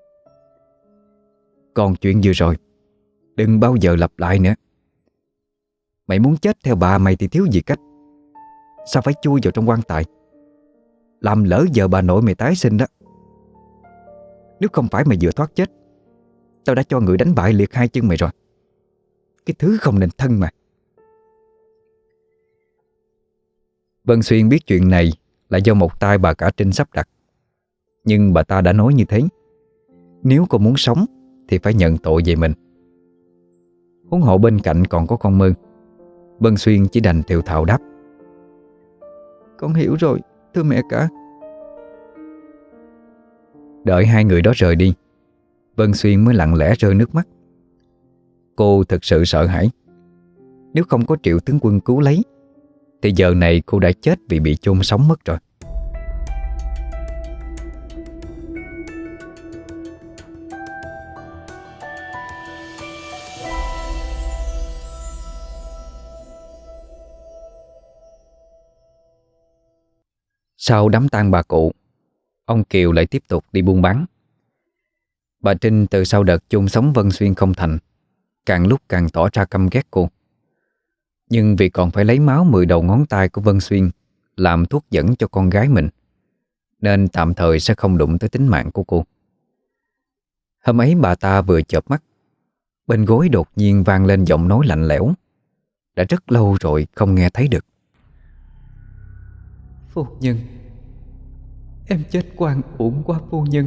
Còn chuyện vừa rồi đừng bao giờ lặp lại nữa. Mày muốn chết theo bà mày thì thiếu gì cách. Sao phải chui vào trong quan tài, làm lỡ giờ bà nội mày tái sinh đó. Nếu không phải mày vừa thoát chết, tao đã cho người đánh bại liệt hai chân mày rồi. Cái thứ không nên thân mà. Vân Xuyên biết chuyện này là do một tay bà cả Trinh sắp đặt, nhưng bà ta đã nói như thế. Nếu cô muốn sống thì phải nhận tội về mình. Huống hộ bên cạnh còn có con Mơ. Vân Xuyên chỉ đành thều thào đáp: Con hiểu rồi, thưa mẹ cả. Đợi hai người đó rời đi, Vân Xuyên mới lặng lẽ rơi nước mắt. Cô thực sự sợ hãi. Nếu không có Triệu tướng quân cứu lấy thì giờ này cô đã chết vì bị chôn sống mất rồi. Sau đám tang bà cụ, ông Kiều lại tiếp tục đi buôn bán. Bà Trinh từ sau đợt chôn sống Vân Xuyên không thành, càng lúc càng tỏ ra căm ghét cô. Nhưng vì còn phải lấy máu 10 đầu ngón tay của Vân Xuyên làm thuốc dẫn cho con gái mình, nên tạm thời sẽ không đụng tới tính mạng của cô. Hôm ấy bà ta vừa chợp mắt, bên gối đột nhiên vang lên giọng nói lạnh lẽo, đã rất lâu rồi không nghe thấy được. Phu nhân, em chết oan uổng quá phu nhân.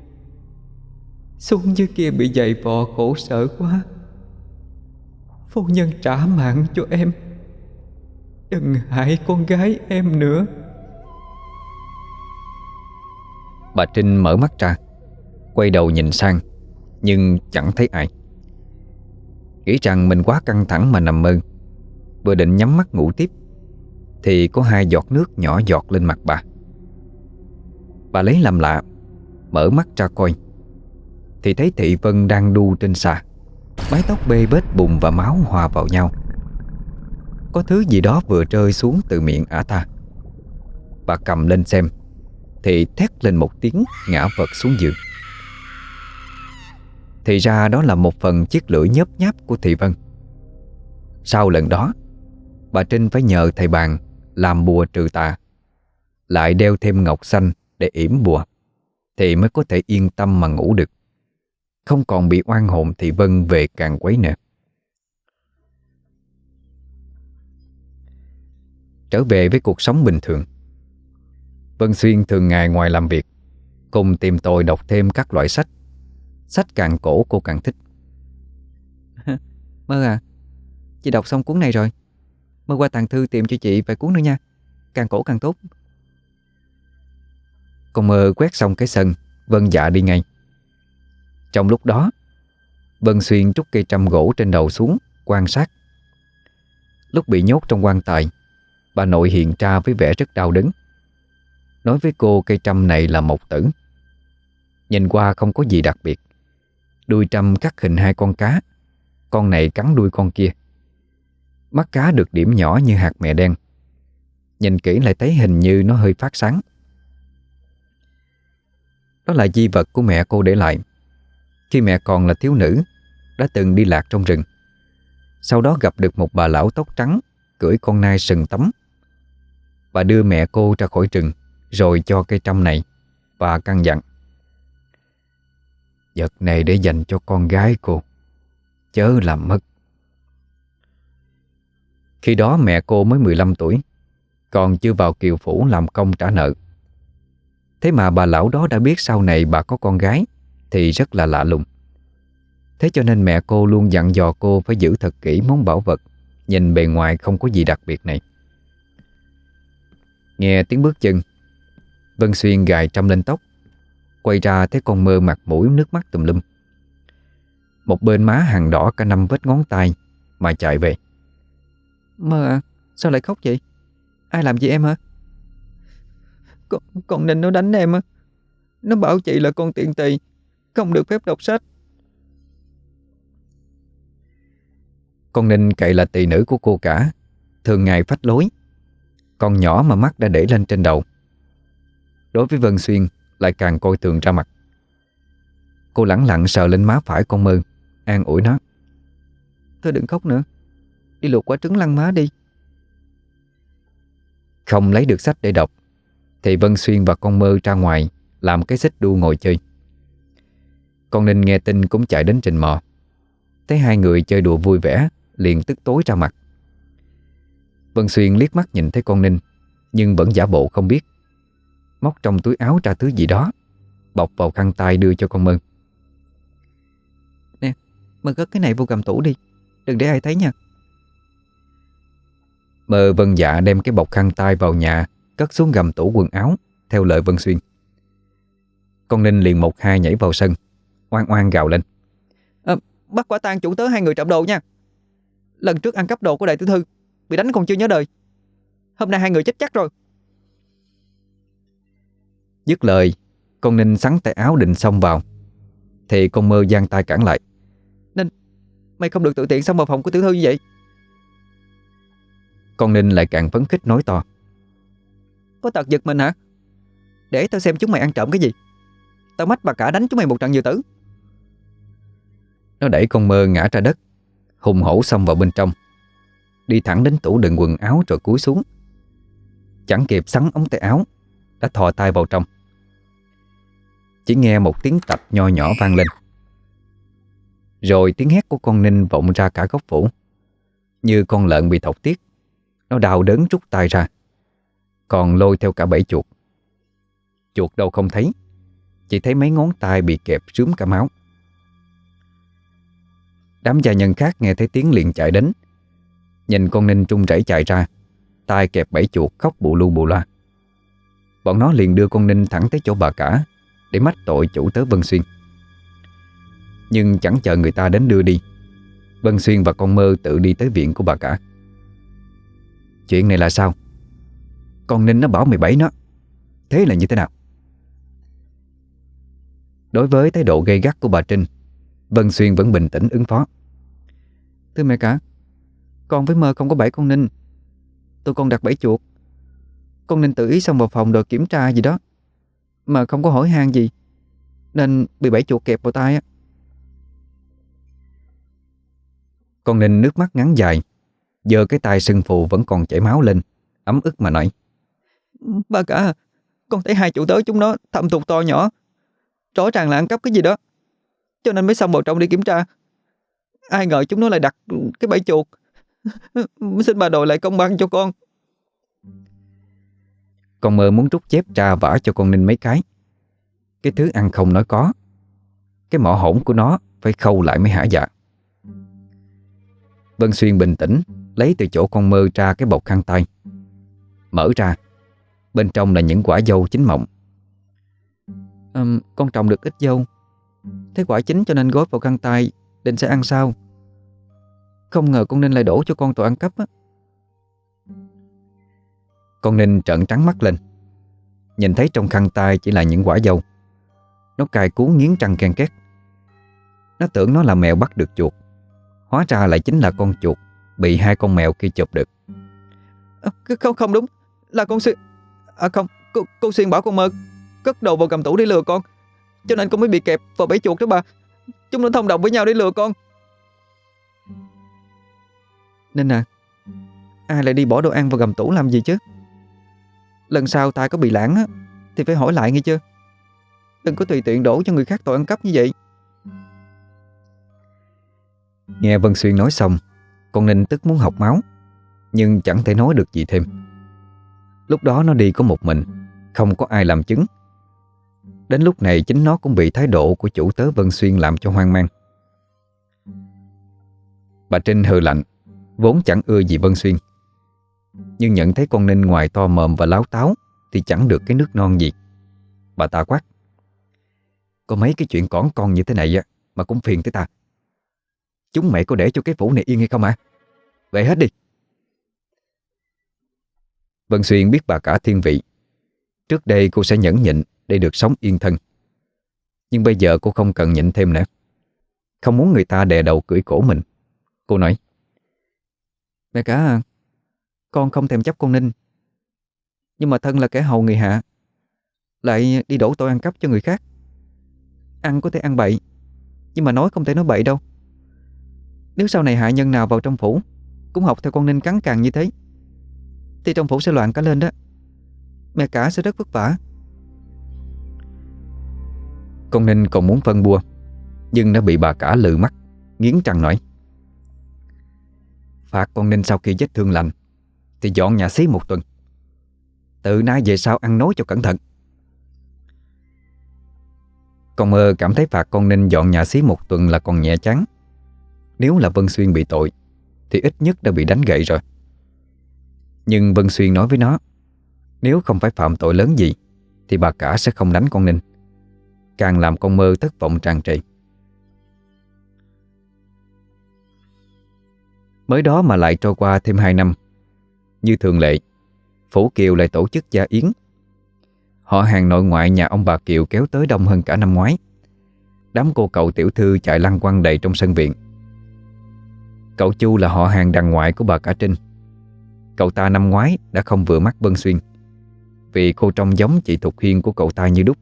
Xuống dưới kia bị giày vò khổ sở quá. Phu nhân trả mạng cho em, đừng hại con gái em nữa. Bà Trinh mở mắt ra, Quay đầu nhìn sang, nhưng chẳng thấy ai. Nghĩ rằng mình quá căng thẳng mà nằm mơ, vừa định nhắm mắt ngủ tiếp thì có 2 giọt nước nhỏ giọt lên mặt bà. Bà lấy làm lạ, mở mắt ra coi thì thấy Thị Vân đang đu trên xà, mái tóc bê bết bùn và máu hòa vào nhau. Có thứ gì đó vừa rơi xuống từ miệng ả ta. Bà cầm lên xem thì thét lên một tiếng, ngã vật xuống giường. Thì ra đó là một phần chiếc lưỡi nhớp nháp của Thị Vân. Sau lần đó, bà Trinh phải nhờ thầy bàn làm bùa trừ tà, lại đeo thêm ngọc xanh để yểm bùa, thì mới có thể yên tâm mà ngủ được, không còn bị oan hồn Thị Vân về càn quấy nữa. Trở về với cuộc sống bình thường, Vân Xuyên thường ngày ngoài làm việc cùng tìm tòi đọc thêm các loại sách. Sách càng cổ cô càng thích. Mơ à, chị đọc xong cuốn này rồi. Mơ qua tàng thư tìm cho chị vài cuốn nữa nha. Càng cổ càng tốt. Con Mơ quét xong cái sân, vâng dạ đi ngay. Trong lúc đó, Vân Xuyên trút cây trăm gỗ trên đầu xuống quan sát. Lúc bị nhốt trong quan tài, bà nội hiện ra với vẻ rất đau đớn, nói với cô cây trăm này là mộc tử. Nhìn qua không có gì đặc biệt. Đuôi trăm cắt hình 2 con cá, con này cắn đuôi con kia. Mắt cá được điểm nhỏ như hạt mè đen. Nhìn kỹ lại thấy hình như nó hơi phát sáng. Đó là di vật của mẹ cô để lại khi mẹ còn là thiếu nữ, đã từng đi lạc trong rừng. Sau đó gặp được một bà lão tóc trắng cưỡi con nai sừng tấm. Bà đưa mẹ cô ra khỏi rừng rồi cho cây trăm này và căn dặn: vật này để dành cho con gái cô, chớ làm mất. Khi đó mẹ cô mới 15 tuổi, còn chưa vào kiều phủ làm công trả nợ. Thế mà bà lão đó đã biết sau này bà có con gái thì rất là lạ lùng. Thế cho nên mẹ cô luôn dặn dò cô phải giữ thật kỹ món bảo vật nhìn bề ngoài không có gì đặc biệt này. Nghe tiếng bước chân, Vân Xuyên gài trăm lên tóc, quay ra thấy con Mơ mặt mũi nước mắt tùm lum. Một bên má hằn đỏ cả 5 vết ngón tay mà chạy về. Mơ à, sao lại khóc vậy? Ai làm gì em hả? Con Ninh nó đánh em á. Nó bảo chị là con tiện tỳ, không được phép đọc sách. Con Ninh cậy là tỳ nữ của cô cả, thường ngày phách lối. Con nhỏ mà mắt đã để lên trên đầu. Đối với Vân Xuyên lại càng coi thường ra mặt. Cô lẳng lặng sờ lên má phải con Mơ, an ủi nó: Thôi đừng khóc nữa, đi luộc quả trứng lăn má đi. Không lấy được sách để đọc thì Vân Xuyên và con Mơ ra ngoài làm cái xích đu ngồi chơi. Con Ninh nghe tin cũng chạy đến trình mò. Thấy 2 người chơi đùa vui vẻ, liền tức tối ra mặt. Vân Xuyên liếc mắt nhìn thấy con Ninh, nhưng vẫn giả bộ không biết. Móc trong túi áo ra thứ gì đó, bọc vào khăn tay đưa cho con Mơ. Nè, Mơ cất cái này vô gầm tủ đi, đừng để ai thấy nha. Mơ vâng dạ đem cái bọc khăn tay vào nhà, cất xuống gầm tủ quần áo theo lời Vân Xuyên. Con Ninh liền 1-2 nhảy vào sân, oan oan gào lên: Bắt quả tang chủ tớ 2 người trộm đồ nha. Lần trước ăn cắp đồ của đại tiểu thư, bị đánh còn chưa nhớ đời. Hôm nay 2 người chết chắc rồi. Dứt lời, con Ninh xắn tay áo định xông vào thì con Mơ giang tay cản lại: Ninh, mày không được tự tiện xông vào phòng của tiểu thư như vậy. Con Ninh lại càng phấn khích nói to: Có tật giật mình hả? Để tao xem chúng mày ăn trộm cái gì. Tao mách bà cả đánh chúng mày một trận vừa tử. Nó đẩy con Mơ ngã ra đất, hùng hổ xông vào bên trong, đi thẳng đến tủ đựng quần áo rồi cúi xuống. Chẳng kịp xắn ống tay áo, đã thò tay vào trong. Chỉ nghe một tiếng tạch nho nhỏ vang lên, rồi tiếng hét của con Ninh vọng ra cả góc phủ. Như con lợn bị thọc tiết, nó đau đớn rút tay ra, còn lôi theo cả bẫy chuột. Chuột đâu không thấy, chỉ thấy mấy ngón tay bị kẹp rướm cả máu. Đám gia nhân khác nghe thấy tiếng liền chạy đến, nhìn con Ninh trung rẩy chạy ra, tay kẹp bẫy chuột khóc bù lu bù loa. Bọn nó liền đưa con Ninh thẳng tới chỗ bà cả để mách tội chủ tớ Vân Xuyên. Nhưng chẳng chờ người ta đến đưa đi, Vân Xuyên và con Mơ tự đi tới viện của bà cả. Chuyện này là sao? Con Ninh nó bảo mày bẫy nó, thế là như thế nào? Đối với thái độ gay gắt của bà Trinh, Vân Xuyên vẫn bình tĩnh ứng phó. Thưa mẹ cả, con với Mơ không có bẫy con Ninh. Tụi con đặt bẫy chuột. Con Ninh tự ý xông vào phòng đòi kiểm tra gì đó, mà không có hỏi han gì, nên bị bẫy chuột kẹp vào tay á. Con Ninh nước mắt ngắn dài, giơ cái tay sưng phù vẫn còn chảy máu lên, ấm ức mà nói: Ba cả, con thấy hai chủ tớ chúng nó thâm thụt to nhỏ, rõ ràng là ăn cắp cái gì đó, cho nên mới xông vào trong đi kiểm tra. Ai ngờ chúng nó lại đặt cái bẫy chuột. Xin bà đòi lại công bằng cho con. Con Mơ muốn rút chép tra vả cho con Ninh mấy cái. Cái thứ ăn không nói có, cái mỏ hổn của nó phải khâu lại mới hả dạ. Vân Xuyên bình tĩnh lấy từ chỗ con Mơ ra cái bọc khăn tay. Mở ra, bên trong là những quả dâu chín mọng. Con trồng được ít dâu, thấy quả chín cho nên gói vào khăn tay, định sẽ ăn sau. Không ngờ con Ninh lại đổ cho con tội ăn cắp á. Con Ninh trợn trắng mắt lên, nhìn thấy trong khăn tay chỉ là những quả dâu. Nó cay cú nghiến răng ken két. Nó tưởng nó là mèo bắt được chuột, hóa ra lại chính là con chuột bị hai con mèo kia chụp được. Không đúng, là con Xuyên. Không, cô Xuyên bảo con Mơ cất đồ vào gầm tủ để lừa con, cho nên con mới bị kẹp vào bẫy chuột đó bà. Chúng nó thông đồng với nhau để lừa con. Nên ai lại đi bỏ đồ ăn vào gầm tủ làm gì chứ? Lần sau ta có bị lãng á thì phải hỏi lại nghe chưa? Đừng có tùy tiện đổ cho người khác tội ăn cắp như vậy. Nghe Vân Xuyên nói xong, con Ninh tức muốn học máu, nhưng chẳng thể nói được gì thêm. Lúc đó nó đi có một mình, không có ai làm chứng. Đến lúc này chính nó cũng bị thái độ của chủ tớ Vân Xuyên làm cho hoang mang. Bà Trinh hừ lạnh, vốn chẳng ưa gì Vân Xuyên, nhưng nhận thấy con Ninh ngoài to mồm và láo táo thì chẳng được cái nước non gì. Bà ta quát: Có mấy cái chuyện cỏn con như thế này mà cũng phiền tới ta. Chúng mày có để cho cái phủ này yên hay không hả? Về hết đi. Vân Xuyên biết bà cả thiên vị. Trước đây cô sẽ nhẫn nhịn để được sống yên thân, nhưng bây giờ cô không cần nhịn thêm nữa. Không muốn người ta đè đầu cưỡi cổ mình, cô nói: Mẹ cả, con không thèm chấp con Ninh, nhưng mà thân là kẻ hầu người hạ, lại đi đổ tội ăn cắp cho người khác. Ăn có thể ăn bậy, nhưng mà nói không thể nói bậy đâu. Nếu sau này hạ nhân nào vào trong phủ cũng học theo con Ninh cắn càng như thế, thì trong phủ sẽ loạn cả lên đó. Mẹ cả sẽ rất vất vả. Con Ninh còn muốn phân bua, nhưng đã bị bà cả lừ mắt, nghiến răng nói: Phạt con Ninh sau khi vết thương lành thì dọn nhà xí một tuần. Từ nay về sau ăn nói cho cẩn thận. Con Mơ cảm thấy phạt con Ninh dọn nhà xí một tuần là còn nhẹ chán. Nếu là Vân Xuyên bị tội thì ít nhất đã bị đánh gậy rồi. Nhưng Vân Xuyên nói với nó, nếu không phải phạm tội lớn gì thì bà cả sẽ không đánh con Ninh, càng làm con Mơ thất vọng tràn trề. Mới đó mà lại trôi qua thêm 2 năm. Như thường lệ, phủ Kiều lại tổ chức gia yến. Họ hàng nội ngoại nhà ông bà Kiều kéo tới đông hơn cả năm ngoái. Đám cô cậu tiểu thư chạy lăng quăng đầy trong sân viện. Cậu Chu là họ hàng đằng ngoại của bà cả Trinh. Cậu ta năm ngoái đã không vừa mắt Vân Xuyên, vì cô trông giống chị Thục Hiên của cậu ta như đúc.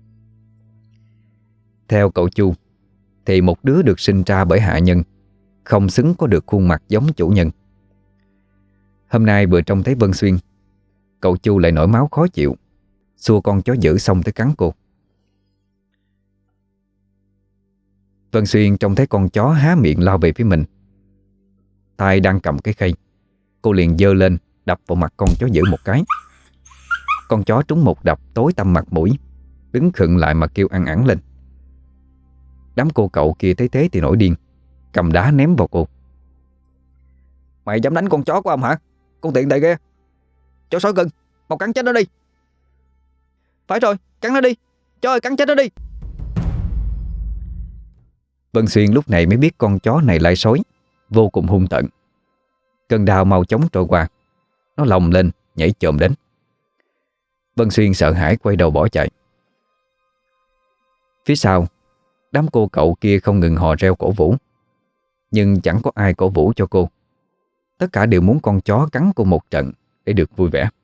Theo cậu Chu thì một đứa được sinh ra bởi hạ nhân không xứng có được khuôn mặt giống chủ nhân. Hôm nay vừa trông thấy Vân Xuyên, cậu Chu lại nổi máu khó chịu, xua con chó dữ xong tới cắn cô. Vân Xuyên trông thấy con chó há miệng lao về phía mình. Tay đang cầm cái khay, cô liền giơ lên đập vào mặt con chó dữ một cái. Con chó trúng một đập tối tăm mặt mũi, đứng khựng lại mà kêu ăn ẳng lên. Đám cô cậu kia thấy thế thì nổi điên, cầm đá ném vào cô. Mày dám đánh con chó của ông hả? Con tiện tệ ghê. Chó sói gừng, mau cắn chết nó đi. Phải rồi, cắn nó đi. Chó ơi, cắn chết nó đi. Vân Xuyên lúc này mới biết con chó này lai sói, vô cùng hung tợn. Cơn đau mau chóng trôi qua, nó lồng lên nhảy chồm đến. Vân Xuyên sợ hãi quay đầu bỏ chạy. Phía sau, đám cô cậu kia không ngừng hò reo cổ vũ, nhưng chẳng có ai cổ vũ cho cô. Tất cả đều muốn con chó cắn cô một trận để được vui vẻ.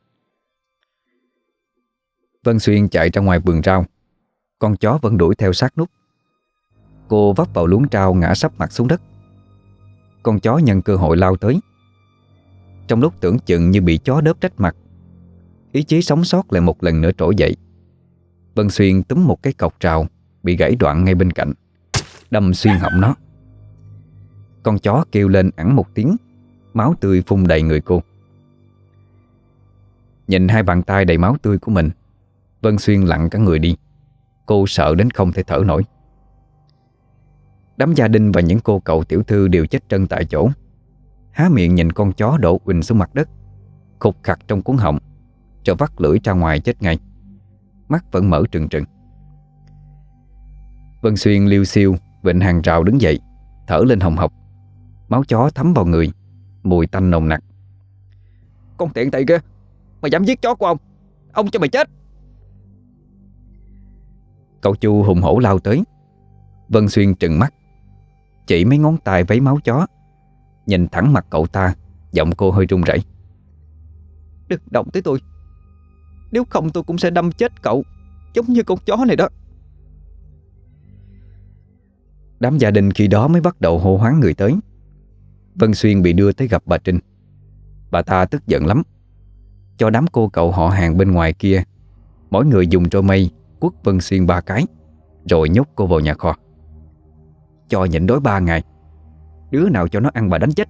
Vân Xuyên chạy ra ngoài vườn rau, con chó vẫn đuổi theo sát nút. Cô vấp vào luống rau ngã sấp mặt xuống đất. Con chó nhân cơ hội lao tới. Trong lúc tưởng chừng như bị chó đớp rách mặt, ý chí sống sót lại một lần nữa trỗi dậy. Vân Xuyên túm một cái cọc rào bị gãy đoạn ngay bên cạnh, đâm xuyên họng nó. Con chó kêu lên ẵn một tiếng, máu tươi phun đầy người cô. Nhìn hai bàn tay đầy máu tươi của mình, Vân Xuyên lặn cả người đi. Cô sợ đến không thể thở nổi. Đám gia đình và những cô cậu tiểu thư đều chết trân tại chỗ, há miệng nhìn con chó đổ uỳnh xuống mặt đất, khục khặc trong cuống họng, rồi vắt lưỡi ra ngoài chết ngay. Mắt vẫn mở trừng trừng. Vân Xuyên liêu xiêu vịnh hàng rào đứng dậy, thở lên hồng hộc. Máu chó thấm vào người, mùi tanh nồng nặc. Con tiện tị kia, mày dám giết chó của ông cho mày chết. Cậu Chu hùng hổ lao tới. Vân Xuyên trừng mắt, chỉ mấy ngón tay vấy máu chó, nhìn thẳng mặt cậu ta, giọng cô hơi run rẩy. Đừng động tới tôi, nếu không tôi cũng sẽ đâm chết cậu, giống như con chó này đó. Đám gia đình khi đó mới bắt đầu hô hoán người tới. Vân Xuyên bị đưa tới gặp bà Trinh. Bà ta tức giận lắm, cho đám cô cậu họ hàng bên ngoài kia mỗi người dùng trôi mây quất Vân Xuyên 3 cái, rồi nhốt cô vào nhà kho. Cho nhịn đói 3 ngày, đứa nào cho nó ăn bà đánh chết.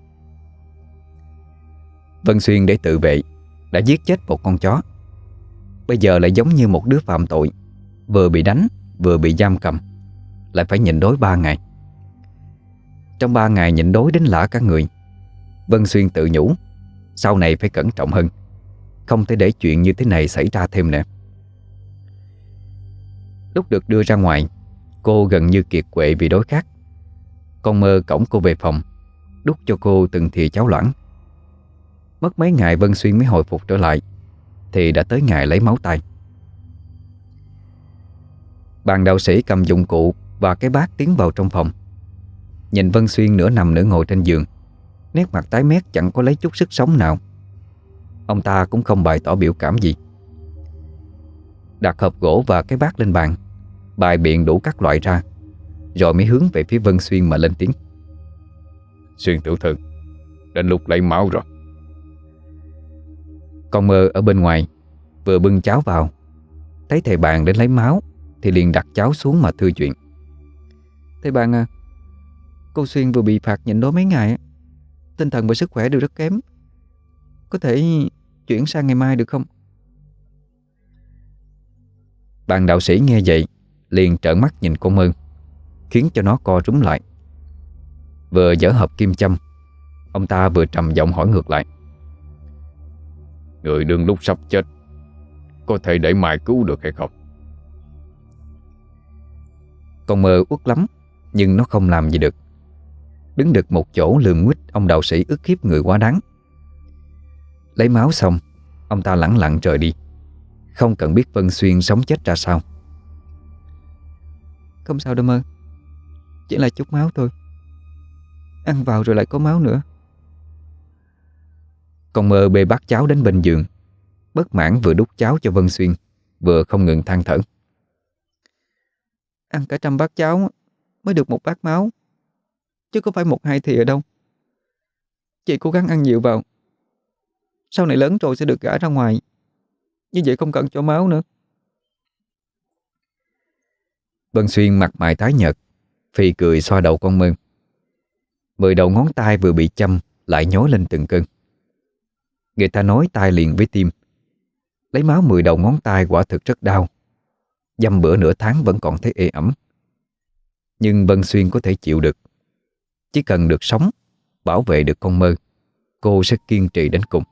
Vân Xuyên để tự vệ đã giết chết một con chó, bây giờ lại giống như một đứa phạm tội, vừa bị đánh vừa bị giam cầm, lại phải nhịn đói 3 ngày. Trong 3 ngày nhịn đói đến lả cả người, Vân Xuyên tự nhủ sau này phải cẩn trọng hơn, không thể để chuyện như thế này xảy ra thêm nữa. Lúc được đưa ra ngoài, cô gần như kiệt quệ vì đói khát. Con Mơ cõng cô về phòng, đút cho cô từng thìa cháo loãng. Mất mấy ngày Vân Xuyên mới hồi phục trở lại, thì đã tới ngày lấy máu tay. Bàn đạo sĩ cầm dụng cụ và cái bát tiến vào trong phòng. Nhìn Vân Xuyên nửa nằm nửa ngồi trên giường, nét mặt tái mét chẳng có lấy chút sức sống nào. Ông ta cũng không bày tỏ biểu cảm gì. Đặt hộp gỗ và cái bát lên bàn, bày biện đủ các loại ra, rồi mới hướng về phía Vân Xuyên mà lên tiếng. Xuyên tiểu thư, đến lúc lấy máu rồi. Con Mơ ở bên ngoài vừa bưng cháo vào, thấy thầy bàn đến lấy máu thì liền đặt cháo xuống mà thưa chuyện. Thầy bàn à, cô Xuyên vừa bị phạt nhịn đói mấy ngày, tinh thần và sức khỏe đều rất kém, có thể chuyển sang ngày mai được không? Bàn đạo sĩ nghe vậy liền trợn mắt nhìn con Mơ, khiến cho nó co rúm lại. Vừa dở hộp kim châm, ông ta vừa trầm giọng hỏi ngược lại. Người đương lúc sắp chết, có thể để mai cứu được hay không? Con Mơ uất lắm, nhưng nó không làm gì được. Đứng được một chỗ lườm nguýt ông đạo sĩ ức hiếp người quá đáng. Lấy máu xong, ông ta lẳng lặng rời đi, không cần biết Vân Xuyên sống chết ra sao. Không sao đâu Mơ, chỉ là chút máu thôi, ăn vào rồi lại có máu nữa. Con Mơ bê bát cháo đến bên giường, bất mãn vừa đút cháo cho Vân Xuyên, vừa không ngừng than thở. Ăn cả 100 bát cháo mới được 1 bát máu, chứ có phải 1-2 thìa đâu. Chị cố gắng ăn nhiều vào, sau này lớn rồi sẽ được gả ra ngoài, như vậy không cần cho máu nữa. Vân Xuyên mặt mày tái nhợt, phì cười xoa đầu con Mơ. 10 đầu ngón tay vừa bị châm lại nhói lên từng cơn. Người ta nói tay liền với tim. Lấy máu 10 đầu ngón tay quả thực rất đau. Dăm bữa nửa tháng vẫn còn thấy ê ẩm. Nhưng Vân Xuyên có thể chịu được. Chỉ cần được sống, bảo vệ được con Mơ, cô sẽ kiên trì đến cùng.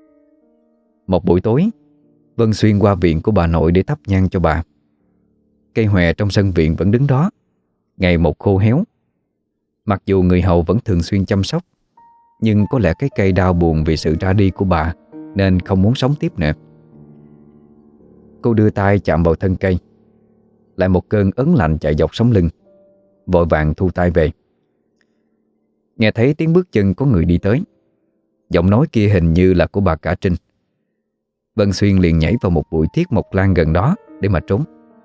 Một buổi tối, Vân Xuyên qua viện của bà nội để thắp nhang cho bà. Cây hòe trong sân viện vẫn đứng đó, ngày một khô héo. Mặc dù người hầu vẫn thường xuyên chăm sóc, nhưng có lẽ cái cây đau buồn vì sự ra đi của bà nên không muốn sống tiếp nữa. Cô đưa tay chạm vào thân cây, lại một cơn ớn lạnh chạy dọc sống lưng. Vội vàng thu tay về. Nghe thấy tiếng bước chân có người đi tới. Giọng nói kia hình như là của bà cả Trinh. Vân Xuyên liền nhảy vào một bụi thiết mộc lan gần đó để mà trốn.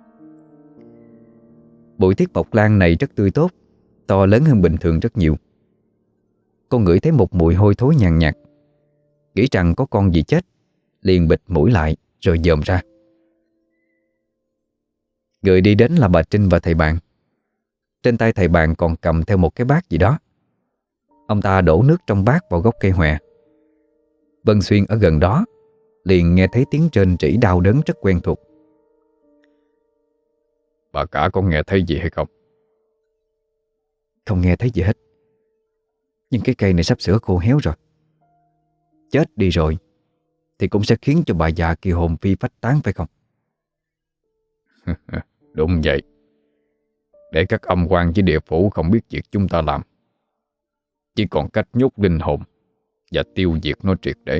Bụi thiết mộc lan này rất tươi tốt, to lớn hơn bình thường rất nhiều. Cô ngửi thấy một mùi hôi thối nhàn nhạt, nghĩ rằng có con gì chết, liền bịt mũi lại rồi dòm ra. Người đi đến là bà Trinh và thầy bạn. Trên tay thầy bạn còn cầm theo một cái bát gì đó. Ông ta đổ nước trong bát vào gốc cây hòe. Vân Xuyên ở gần đó liền nghe thấy tiếng rên rỉ đau đớn rất quen thuộc. Bà cả có nghe thấy gì hay không? Không nghe thấy gì hết. Nhưng cái cây này sắp sửa khô héo rồi. Chết đi rồi thì cũng sẽ khiến cho bà già kia hồn phi phách tán phải không? Đúng vậy. Để các âm quan với địa phủ không biết việc chúng ta làm, chỉ còn cách nhốt linh hồn và tiêu diệt nó triệt để.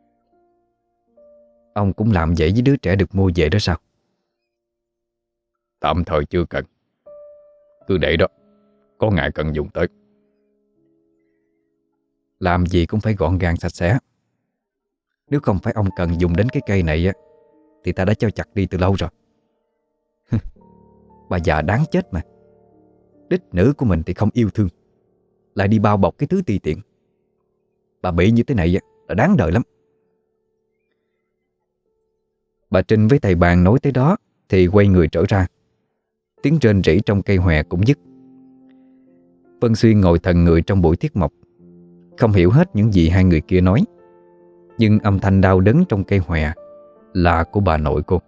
Ông cũng làm vậy với đứa trẻ được mua về đó sao? Tạm thời chưa cần. Cứ để đó, có ngày cần dùng tới. Làm gì cũng phải gọn gàng sạch sẽ. Nếu không phải ông cần dùng đến cái cây này á, thì ta đã cho chặt đi từ lâu rồi. Bà già đáng chết mà. Đích nữ của mình thì không yêu thương, lại đi bao bọc cái thứ tùy tiện. Bà bị như thế này á là đáng đời lắm. Bà Trinh với thầy bàn nói tới đó thì quay người trở ra. Tiếng rên rỉ trong cây hòe cũng dứt. Vân Xuyên ngồi thần người trong bụi thiết mộc, không hiểu hết những gì hai người kia nói. Nhưng âm thanh đau đớn trong cây hòe là của bà nội cô.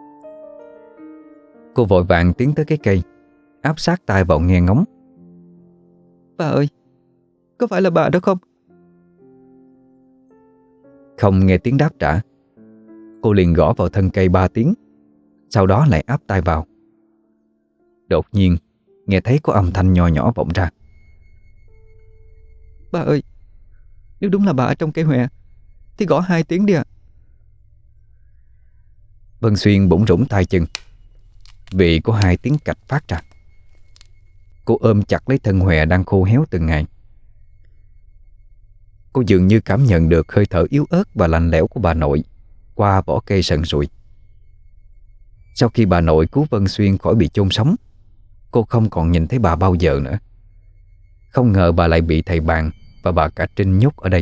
Cô vội vàng tiến tới cái cây, áp sát tai vào nghe ngóng. Bà ơi, có phải là bà đó không? Không nghe tiếng đáp trả. Cô liền gõ vào thân cây 3 tiếng, sau đó lại áp tai vào. Đột nhiên nghe thấy có âm thanh nho nhỏ vọng ra. Bà ơi, nếu đúng là bà ở trong cây hòe thì gõ 2 tiếng đi ạ. Vân Xuyên bủn rủn tay chân vì có 2 tiếng cạch phát ra. Cô ôm chặt lấy thân hòe đang khô héo từng ngày. Cô dường như cảm nhận được hơi thở yếu ớt và lạnh lẽo của bà nội qua vỏ cây sần sùi. Sau khi bà nội cứu Vân Xuyên khỏi bị chôn sống, cô không còn nhìn thấy bà bao giờ nữa. Không ngờ bà lại bị thầy bàn và bà cả Trinh nhốt ở đây.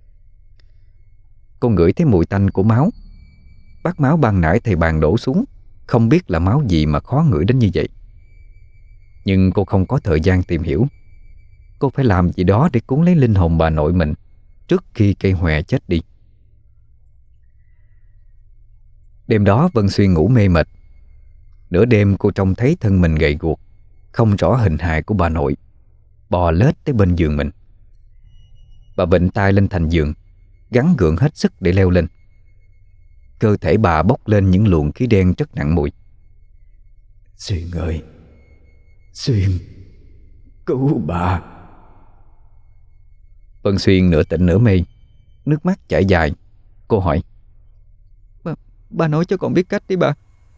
Cô ngửi thấy mùi tanh của máu. Bát máu ban nãy thầy bàn đổ xuống không biết là máu gì mà khó ngửi đến như vậy. Nhưng cô không có thời gian tìm hiểu. Cô phải làm gì đó để cuốn lấy linh hồn bà nội mình trước khi cây hòe chết đi. Đêm đó Vân Xuyên ngủ mê mệt. Nửa đêm cô trông thấy thân mình gầy guộc, không rõ hình hài của bà nội bò lết tới bên giường mình. Bà vịn tay lên thành giường, gắng gượng hết sức để leo lên. Cơ thể bà bốc lên những luồng khí đen rất nặng mùi. Xuyên ơi, Xuyên, cứu bà. Vân Xuyên nửa tỉnh nửa mê, nước mắt chảy dài. Cô hỏi: Bà nói cho con biết cách đi bà.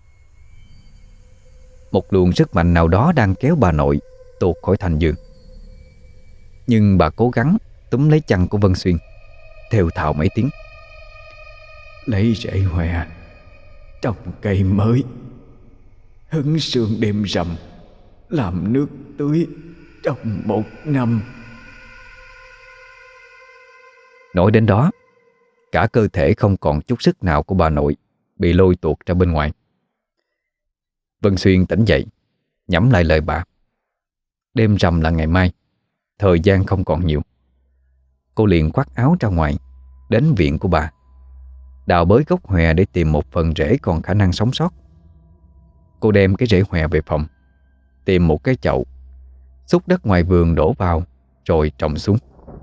Một luồng sức mạnh nào đó đang kéo bà nội tuột khỏi thành giường. Nhưng bà cố gắng túm lấy chăn của Vân Xuyên, thều thào mấy tiếng: Lấy rễ hòe, trồng cây mới, hứng sương đêm rằm, làm nước tưới trong 1 năm. Nói đến đó, cả cơ thể không còn chút sức nào của bà nội bị lôi tuột ra bên ngoài. Vân Xuyên tỉnh dậy, nhẩm lại lời bà. Đêm rằm là ngày mai, thời gian không còn nhiều. Cô liền khoác áo ra ngoài, đến viện của bà, đào bới gốc hòe để tìm một phần rễ còn khả năng sống sót. Cô đem cái rễ hòe về phòng, tìm một cái chậu, xúc đất ngoài vườn đổ vào, rồi trồng xuống.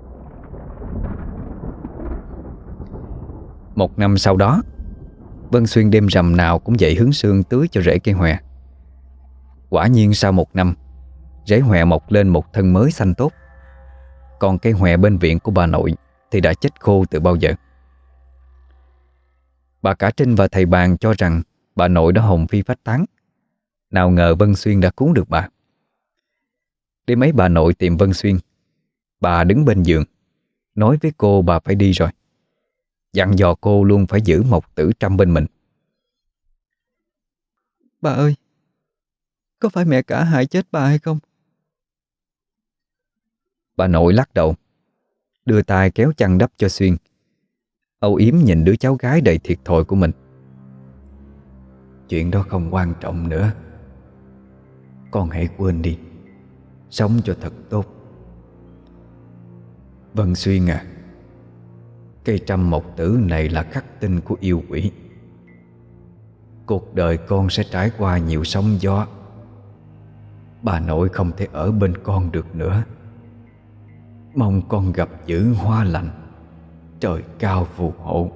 1 năm sau đó, Vân Xuyên đêm rằm nào cũng dậy hứng sương tưới cho rễ cây hòe. Quả nhiên sau 1 năm, rễ hòe mọc lên một thân mới xanh tốt. Còn cây hòe bên viện của bà nội thì đã chết khô từ bao giờ. Bà cả Trinh và thầy Bàn cho rằng bà nội đã hồn phi phách tán. Nào ngờ Vân Xuyên đã cứu được bà. Đêm ấy bà nội tìm Vân Xuyên. Bà đứng bên giường, nói với cô bà phải đi rồi, dặn dò cô luôn phải giữ Mộc Tử Trâm bên mình. Bà ơi, có phải mẹ cả hại chết bà hay không? Bà nội lắc đầu, đưa tay kéo chăn đắp cho Xuyên, âu yếm nhìn đứa cháu gái đầy thiệt thòi của mình. Chuyện đó không quan trọng nữa. Con hãy quên đi, sống cho thật tốt. Vân Xuyên à, cây trăm mộc tử này là khắc tinh của yêu quỷ. Cuộc đời con sẽ trải qua nhiều sóng gió. Bà nội không thể ở bên con được nữa. Mong con gặp dữ hoa lành, trời cao phù hộ.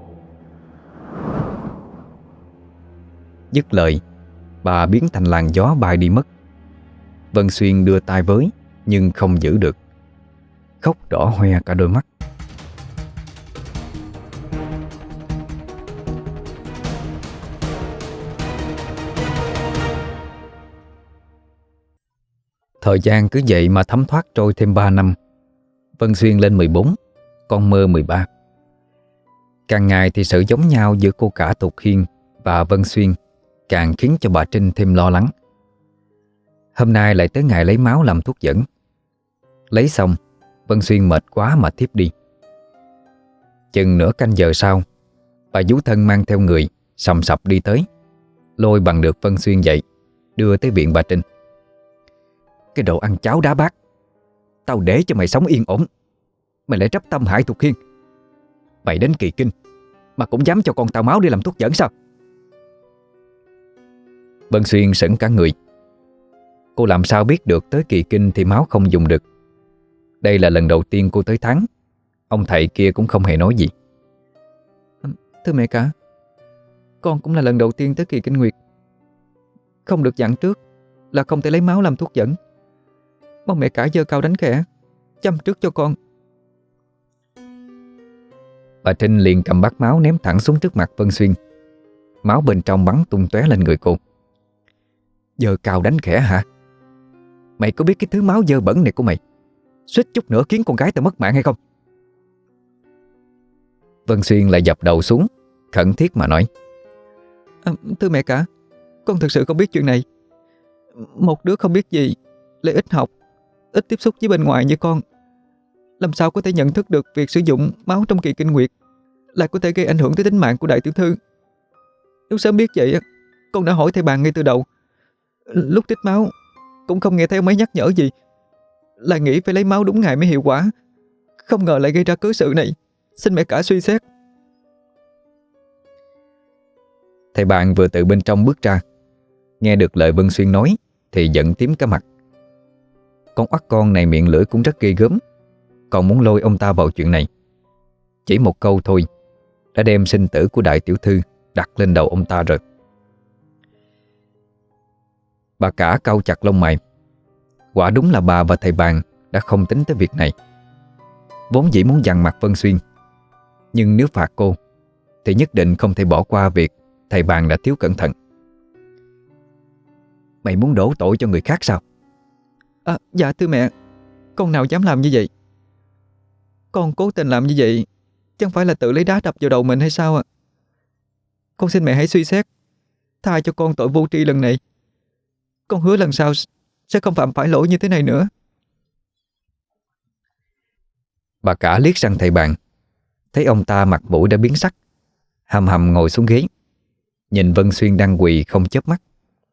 Dứt lời, bà biến thành làn gió bay đi mất. Vân Xuyên đưa tay với, nhưng không giữ được, khóc đỏ hoe cả đôi mắt. Thời gian cứ vậy mà thấm thoát trôi thêm 3 năm. Vân Xuyên lên 14, con Mơ 13. Càng ngày thì sự giống nhau giữa cô cả Tục Hiên và Vân Xuyên càng khiến cho bà Trinh thêm lo lắng. Hôm nay lại tới ngày lấy máu làm thuốc dẫn. Lấy xong, Vân Xuyên mệt quá mà thiếp đi. Chừng nửa canh giờ sau, bà vú thân mang theo người sầm sập đi tới, lôi bằng được Vân Xuyên dậy, đưa tới viện bà Trinh. Cái đồ ăn cháo đá bát, tao để cho mày sống yên ổn, mày lại trách tâm hại Tục Hiên. Mày đến Kỳ Kinh mà cũng dám cho con tao máu đi làm thuốc dẫn sao? Vân Xuyên sững cả người. Cô làm sao biết được tới Kỳ Kinh thì máu không dùng được. Đây là lần đầu tiên cô tới tháng. Ông thầy kia cũng không hề nói gì. Thưa mẹ cả, con cũng là lần đầu tiên tới Kỳ Kinh Nguyệt. Không được dặn trước là không thể lấy máu làm thuốc dẫn. Mong mẹ cả giơ cao đánh khẽ, chăm trước cho con. Bà Trinh liền cầm bát máu ném thẳng xuống trước mặt Vân Xuyên. Máu bên trong bắn tung tóe lên người cô. Giơ cao đánh khẽ hả? Mày có biết cái thứ máu dơ bẩn này của mày suýt chút nữa khiến con gái tao mất mạng hay không? Vân Xuyên lại dập đầu xuống, khẩn thiết mà nói. Thưa mẹ cả, con thực sự không biết chuyện này. Một đứa không biết gì, lại ít học, ít tiếp xúc với bên ngoài như con, làm sao có thể nhận thức được việc sử dụng máu trong Kỳ Kinh Nguyệt lại có thể gây ảnh hưởng tới tính mạng của đại tiểu thư. Nếu sớm biết vậy, con đã hỏi thầy Bàn ngay từ đầu. Lúc trích máu cũng không nghe thấy ông ấy nhắc nhở gì, lại nghĩ phải lấy máu đúng ngày mới hiệu quả. Không ngờ lại gây ra cớ sự này. Xin mẹ cả suy xét. Thầy Bàn vừa từ bên trong bước ra, nghe được lời Vân Xuyên nói thì giận tím cả mặt. Con oắt con này miệng lưỡi cũng rất ghê gớm, còn muốn lôi ông ta vào chuyện này. Chỉ một câu thôi đã đem sinh tử của đại tiểu thư đặt lên đầu ông ta rồi. Bà cả cau chặt lông mày. Quả đúng là bà và thầy Bàn đã không tính tới việc này. Vốn dĩ muốn dằn mặt Vân Xuyên, nhưng nếu phạt cô thì nhất định không thể bỏ qua việc thầy Bàn đã thiếu cẩn thận. Mày muốn đổ tội cho người khác sao? Dạ thưa mẹ, con nào dám làm như vậy. Con cố tình làm như vậy chẳng phải là tự lấy đá đập vào đầu mình hay sao ạ? Con xin mẹ hãy suy xét, tha cho con tội vô tri lần này. Con hứa lần sau sẽ không phạm phải lỗi như thế này nữa. Bà cả liếc sang thầy Bàn, thấy ông ta mặt mũi đã biến sắc, hầm hầm ngồi xuống ghế, nhìn Vân Xuyên đang quỳ không chớp mắt.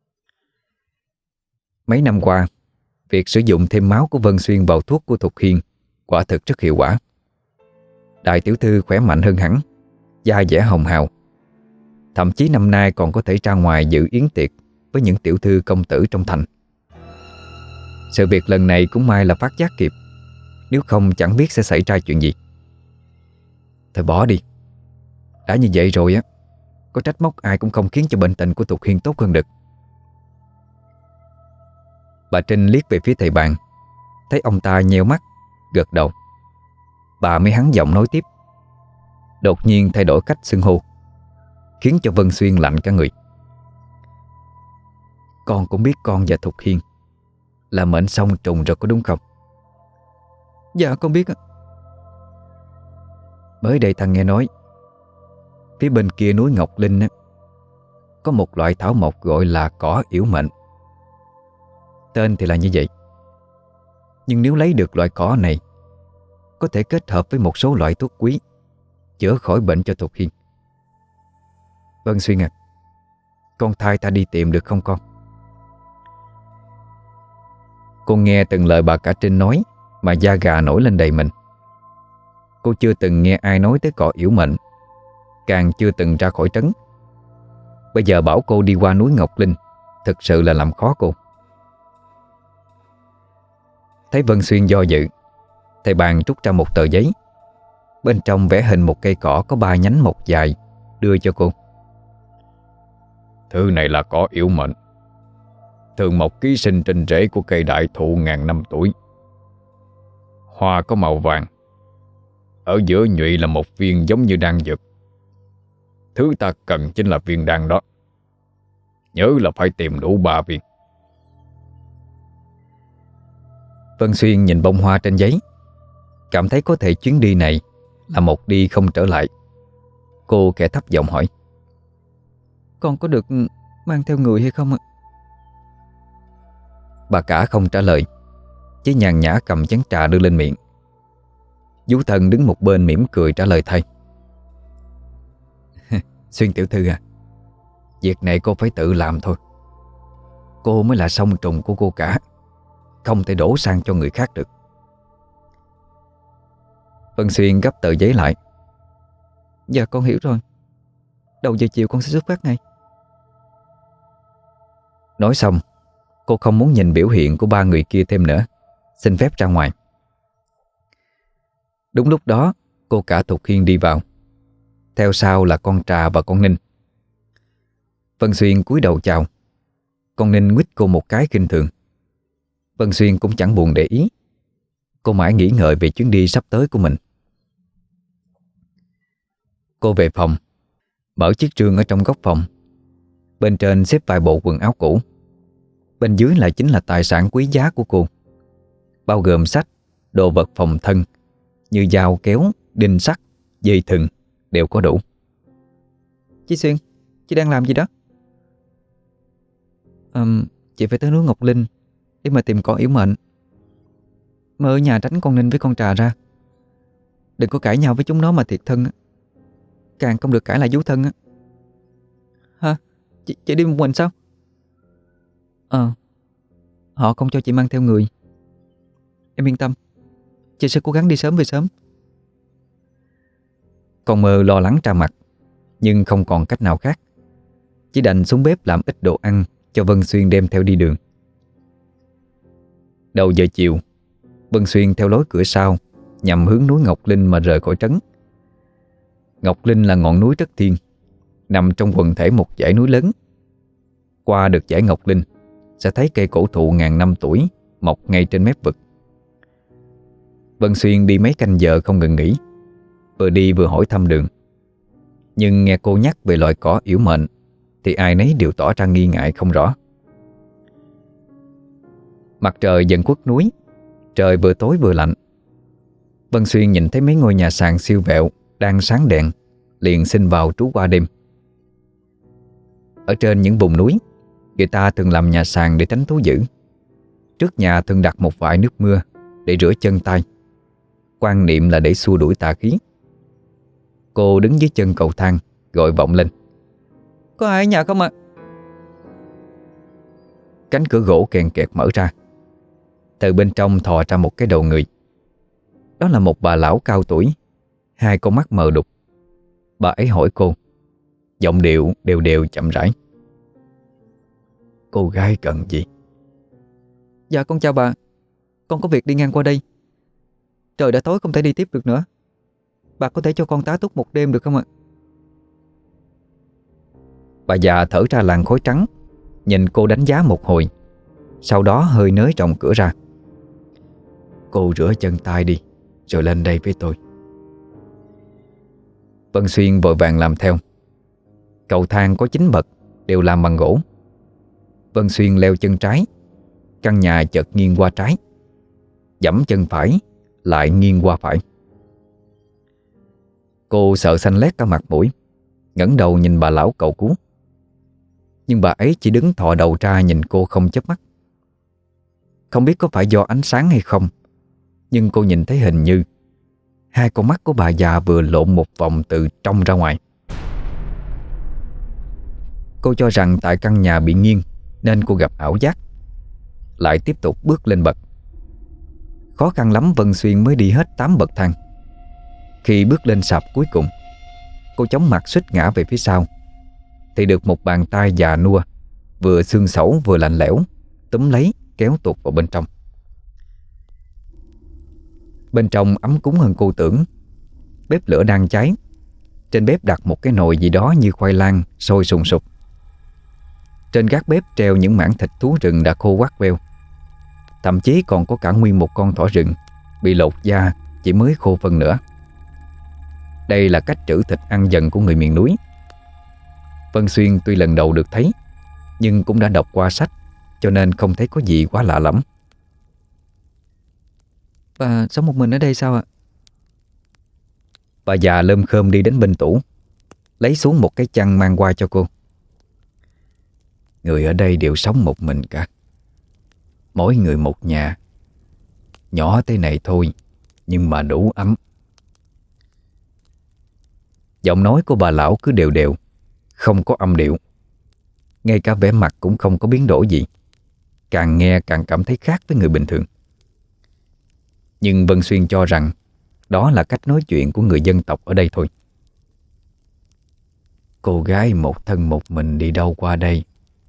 Mấy năm qua, việc sử dụng thêm máu của Vân Xuyên vào thuốc của Thục Hiên quả thực rất hiệu quả. Đại tiểu thư khỏe mạnh hơn hẳn, da dẻ hồng hào. Thậm chí năm nay còn có thể ra ngoài dự yến tiệc với những tiểu thư công tử trong thành. Sự việc lần này cũng may là phát giác kịp, nếu không chẳng biết sẽ xảy ra chuyện gì. Thôi bỏ đi. Đã như vậy rồi á, có trách móc ai cũng không khiến cho bệnh tình của Thục Hiên tốt hơn được. Bà Trinh liếc về phía thầy bạn, thấy ông ta nheo mắt, gật đầu. Bà mới hắn giọng nói tiếp, đột nhiên thay đổi cách xưng hô, khiến cho Vân Xuyên lạnh cả người. Con cũng biết con và Thục Hiên là mệnh song trùng rồi có đúng không? Dạ con biết ạ. Mới đây thằng nghe nói phía bên kia núi Ngọc Linh á, có một loại thảo mộc gọi là cỏ yểu mệnh. Tên thì là như vậy, nhưng nếu lấy được loại cỏ này, có thể kết hợp với một số loại thuốc quý, chữa khỏi bệnh cho Thục Hiên. Vân Xuyên à, con thay ta đi tìm được không con? Cô nghe từng lời bà cả Trinh nói mà da gà nổi lên đầy mình. Cô chưa từng nghe ai nói tới cỏ yểu mệnh, càng chưa từng ra khỏi trấn. Bây giờ bảo cô đi qua núi Ngọc Linh, thực sự là làm khó cô. Thấy Vân Xuyên do dự, thầy bàn trút ra một tờ giấy, bên trong vẽ hình một cây cỏ có 3 nhánh mọc dài, đưa cho cô. Thứ này là cỏ yểu mệnh, thường mọc ký sinh trên rễ của cây đại thụ ngàn năm tuổi. Hoa có màu vàng, ở giữa nhụy là một viên giống như đan dược. Thứ ta cần chính là viên đan đó. Nhớ là phải tìm đủ 3 viên. Vân Xuyên nhìn bông hoa trên giấy, cảm thấy có thể chuyến đi này là một đi không trở lại. Cô khẽ thấp giọng hỏi, Con có được mang theo người hay không ạ? bà cả không trả lời, chỉ nhàn nhã cầm chén trà đưa lên miệng. Vũ Thần đứng một bên mỉm cười trả lời thay. Xuyên tiểu thư à, việc này cô phải tự làm thôi. Cô mới là song trùng của cô cả, không thể đổ sang cho người khác được. Vân Xuyên gấp tờ giấy lại. Dạ con hiểu rồi. Đầu giờ chiều con sẽ xuất phát ngay. Nói xong, cô không muốn nhìn biểu hiện của 3 người kia thêm nữa, xin phép ra ngoài. Đúng lúc đó, cô cả Thục Hiên đi vào, theo sau là con Trà và con Ninh. Vân Xuyên cúi đầu chào. Con Ninh nguýt cô một cái khinh thường. Vân Xuyên cũng chẳng buồn để ý. Cô mãi nghĩ ngợi về chuyến đi sắp tới của mình. Cô về phòng, mở chiếc trương ở trong góc phòng. Bên trên xếp vài bộ quần áo cũ, bên dưới là chính là tài sản quý giá của cô, bao gồm sách, đồ vật phòng thân như dao kéo, đinh sắt, dây thừng đều có đủ. Chị Xuyên, chị đang làm gì đó? Chị phải tới núi Ngọc Linh để mà tìm cỏ yểu mệnh. Mà ở nhà tránh con Ninh với con Trà ra. Đừng có cãi nhau với chúng nó mà thiệt thân á. Càng không được cãi lại Vũ Thân á. Hả? Chị đi một mình sao? Họ không cho chị mang theo người. Em yên tâm, chị sẽ cố gắng đi sớm về sớm. Con Mơ lo lắng ra mặt, nhưng không còn cách nào khác, chỉ đành xuống bếp làm ít đồ ăn cho Vân Xuyên đem theo đi đường. Đầu giờ chiều, Vân Xuyên theo lối cửa sau nhằm hướng núi Ngọc Linh mà rời khỏi trấn. Ngọc Linh là ngọn núi rất thiêng, nằm trong quần thể một dãy núi lớn. Qua được dãy Ngọc Linh sẽ thấy cây cổ thụ ngàn năm tuổi mọc ngay trên mép vực. Vân Xuyên đi mấy canh giờ không ngừng nghỉ, vừa đi vừa hỏi thăm đường. Nhưng nghe cô nhắc về loại cỏ yểu mệnh thì ai nấy đều tỏ ra nghi ngại không rõ. Mặt trời dần khuất núi, trời vừa tối vừa lạnh. Vân Xuyên nhìn thấy mấy ngôi nhà sàn siêu vẹo đang sáng đèn, liền xin vào trú qua đêm. Ở trên những vùng núi, người ta thường làm nhà sàn để tránh thú dữ. Trước nhà thường đặt một vại nước mưa để rửa chân tay, quan niệm là để xua đuổi tà khí. Cô đứng dưới chân cầu thang gọi vọng lên. Có ai ở nhà không ạ? Cánh cửa gỗ kèn kẹt mở ra. Từ bên trong thò ra một cái đầu người. Đó là một bà lão cao tuổi, hai con mắt mờ đục. Bà ấy hỏi cô, giọng điệu đều đều chậm rãi. Cô gái cần gì? Dạ con chào bà. Con có việc đi ngang qua đây. Trời đã tối không thể đi tiếp được nữa. Bà có thể cho con tá túc một đêm được không ạ? Bà già thở ra làn khói trắng, nhìn cô đánh giá một hồi, Sau đó hơi nới rộng cửa ra. Cô rửa chân tay đi, rồi lên đây với tôi. Vân Xuyên vội vàng làm theo. Cầu thang có 9 bậc, đều làm bằng gỗ. Vân Xuyên leo chân trái, căn nhà chợt nghiêng qua trái. Giẫm chân phải, lại nghiêng qua phải. Cô sợ xanh lét cả mặt mũi, ngẩng đầu nhìn bà lão cầu cứu. Nhưng bà ấy chỉ đứng thò đầu ra nhìn cô không chớp mắt. Không biết có phải do ánh sáng hay không, nhưng cô nhìn thấy hình như hai con mắt của bà già vừa lộn một vòng từ trong ra ngoài. Cô cho rằng tại căn nhà bị nghiêng nên cô gặp ảo giác, lại tiếp tục bước lên bậc. Khó khăn lắm Vân Xuyên mới đi hết 8 bậc thang. Khi bước lên sạp cuối cùng, cô chóng mặt suýt ngã về phía sau, thì được một bàn tay già nua, vừa xương xẩu vừa lạnh lẽo, túm lấy kéo tụt vào bên trong. Bên trong ấm cúng hơn cô tưởng. Bếp lửa đang cháy. Trên bếp đặt một cái nồi gì đó như khoai lang sôi sùng sục. Trên gác bếp treo những mảng thịt thú rừng đã khô quắt queo. Thậm chí còn có cả nguyên một con thỏ rừng bị lột da, chỉ mới khô phân nửa. Đây là cách trữ thịt ăn dần của người miền núi. Vân Xuyên tuy lần đầu được thấy, nhưng cũng đã đọc qua sách, cho nên không thấy có gì quá lạ lẫm. Bà sống một mình ở đây sao ạ? Bà già lơm khơm đi đến bên tủ, lấy xuống một cái chăn mang qua cho cô. Người ở đây đều sống một mình cả. Mỗi người một nhà. Nhỏ thế này thôi, nhưng mà đủ ấm. Giọng nói của bà lão cứ đều đều, không có âm điệu. Ngay cả vẻ mặt cũng không có biến đổi gì. Càng nghe càng cảm thấy khác với người bình thường. Nhưng Vân Xuyên cho rằng đó là cách nói chuyện của người dân tộc ở đây thôi. Cô gái một thân một mình đi đâu qua đây?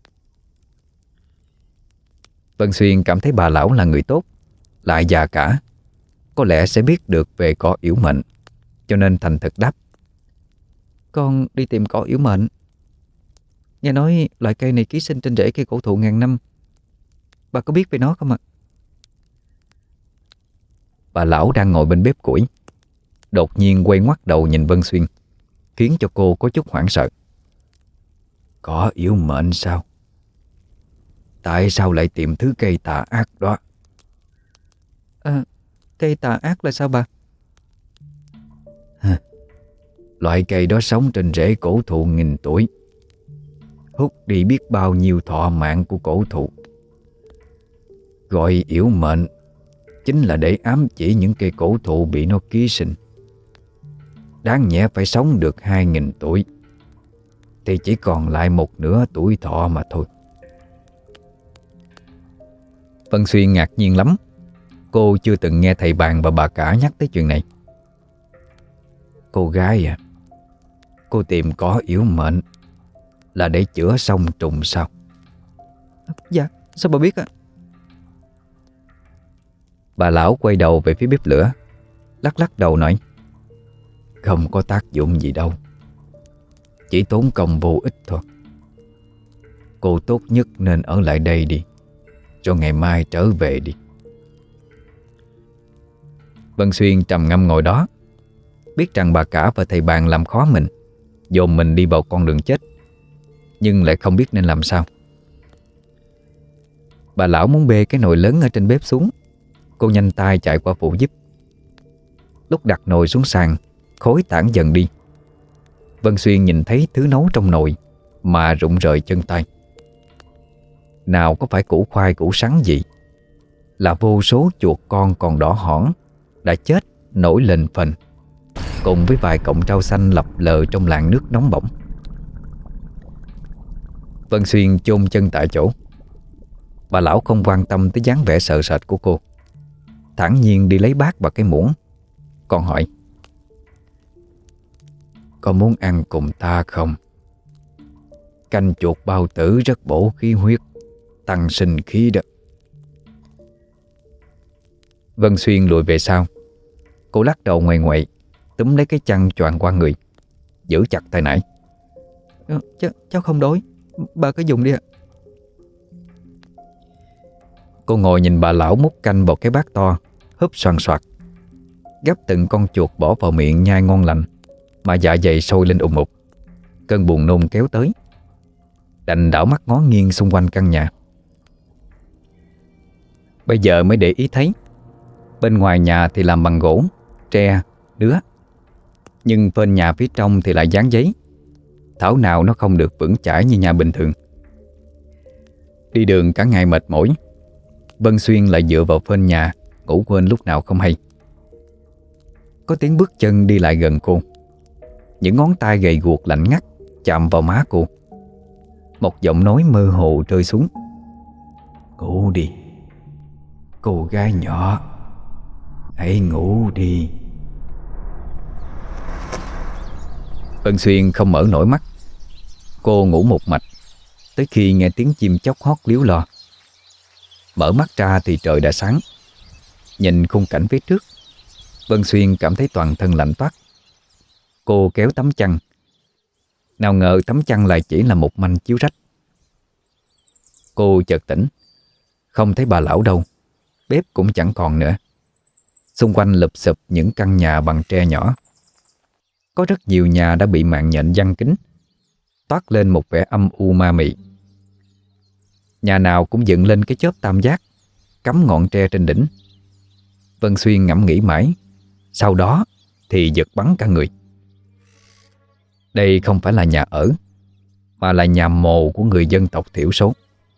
Vân Xuyên cảm thấy bà lão là người tốt, lại già cả, có lẽ sẽ biết được về cỏ yểu mệnh, cho nên thành thật đáp. Con đi tìm cỏ yểu mệnh. Nghe nói loại cây này ký sinh trên rễ cây cổ thụ ngàn năm. Bà có biết về nó không ạ? Bà lão đang ngồi bên bếp củi, đột nhiên quay ngoắt đầu nhìn Vân Xuyên, khiến cho cô có chút hoảng sợ. Có yểu mệnh sao? Tại sao lại tìm thứ cây tà ác đó? Cây tà ác là sao bà? Loại cây đó sống trên rễ cổ thụ nghìn tuổi, hút đi biết bao nhiêu thọ mạng của cổ thụ. Gọi yểu mệnh chính là để ám chỉ những cây cổ thụ bị nó ký sinh. Đáng nhẽ phải sống được 2000 tuổi, thì chỉ còn lại một nửa tuổi thọ mà thôi. Vân Xuyên ngạc nhiên lắm. Cô chưa từng nghe thầy bàn và bà cả nhắc tới chuyện này. Cô gái à, cô tìm cỏ yểu mệnh là để chữa song trùng sao? Dạ, sao bà biết ạ? Bà lão quay đầu về phía bếp lửa, lắc lắc đầu nói. Không có tác dụng gì đâu, chỉ tốn công vô ích thôi. Cô tốt nhất nên ở lại đây đi, rồi ngày mai trở về đi. Vân Xuyên trầm ngâm ngồi đó, biết rằng bà cả và thầy bàn làm khó mình, dồn mình đi vào con đường chết, nhưng lại không biết nên làm sao. Bà lão muốn bê cái nồi lớn ở trên bếp xuống. Cô nhanh tay chạy qua phụ giúp. Lúc đặt nồi xuống sàn, khói tản dần đi. Vân Xuyên nhìn thấy thứ nấu trong nồi mà rụng rời chân tay. Nào có phải củ khoai củ sắn gì, là vô số chuột con còn đỏ hỏn đã chết nổi lên phành, cùng với vài cọng rau xanh lập lờ trong làn nước nóng bỏng. Vân Xuyên chôn chân tại chỗ. Bà lão không quan tâm tới dáng vẻ sợ sệt của cô, thản nhiên đi lấy bát và cái muỗng, còn hỏi. Có muốn ăn cùng ta không? Canh chuột bao tử rất bổ khí huyết, tăng sinh khí đó. Vân Xuyên lùi về sau. Cô lắc đầu ngoại ngoại, túm lấy cái chăn choàng qua người, giữ chặt tay nải. Cháu không đói, bà cứ dùng đi ạ. Cô ngồi nhìn bà lão múc canh vào cái bát to, húp xoàn xoạc, gắp từng con chuột bỏ vào miệng nhai ngon lành, mà dạ dày sôi lên ùng ục. Cơn buồn nôn kéo tới, đành đảo mắt ngó nghiêng xung quanh căn nhà. Bây giờ mới để ý thấy bên ngoài nhà thì làm bằng gỗ, tre, nứa, nhưng bên nhà phía trong thì lại dán giấy. Thảo nào nó không được vững chãi như nhà bình thường. Đi đường cả ngày mệt mỏi, Vân Xuyên lại dựa vào phên nhà, ngủ quên lúc nào không hay. Có tiếng bước chân đi lại gần cô. Những ngón tay gầy guộc lạnh ngắt chạm vào má cô. Một giọng nói mơ hồ rơi xuống: "Ngủ đi, cô gái nhỏ, hãy ngủ đi." Vân Xuyên không mở nổi mắt. Cô ngủ một mạch tới khi nghe tiếng chim chóc hót líu lo. Mở mắt ra thì trời đã sáng. Nhìn khung cảnh phía trước, Vân Xuyên cảm thấy toàn thân lạnh toát. Cô kéo tấm chăn. Nào ngờ tấm chăn lại chỉ là một manh chiếu rách. Cô chợt tỉnh. Không thấy bà lão đâu, bếp cũng chẳng còn nữa. Xung quanh lụp xụp những căn nhà bằng tre nhỏ. Có rất nhiều nhà đã bị mạng nhện giăng kín, toát lên một vẻ âm u ma mị. Nhà nào cũng dựng lên cái chóp tam giác, cắm ngọn tre trên đỉnh. Vân Xuyên ngẫm nghĩ mãi, sau đó thì giật bắn cả người. Đây không phải là nhà ở, mà là nhà mồ của người dân tộc thiểu số.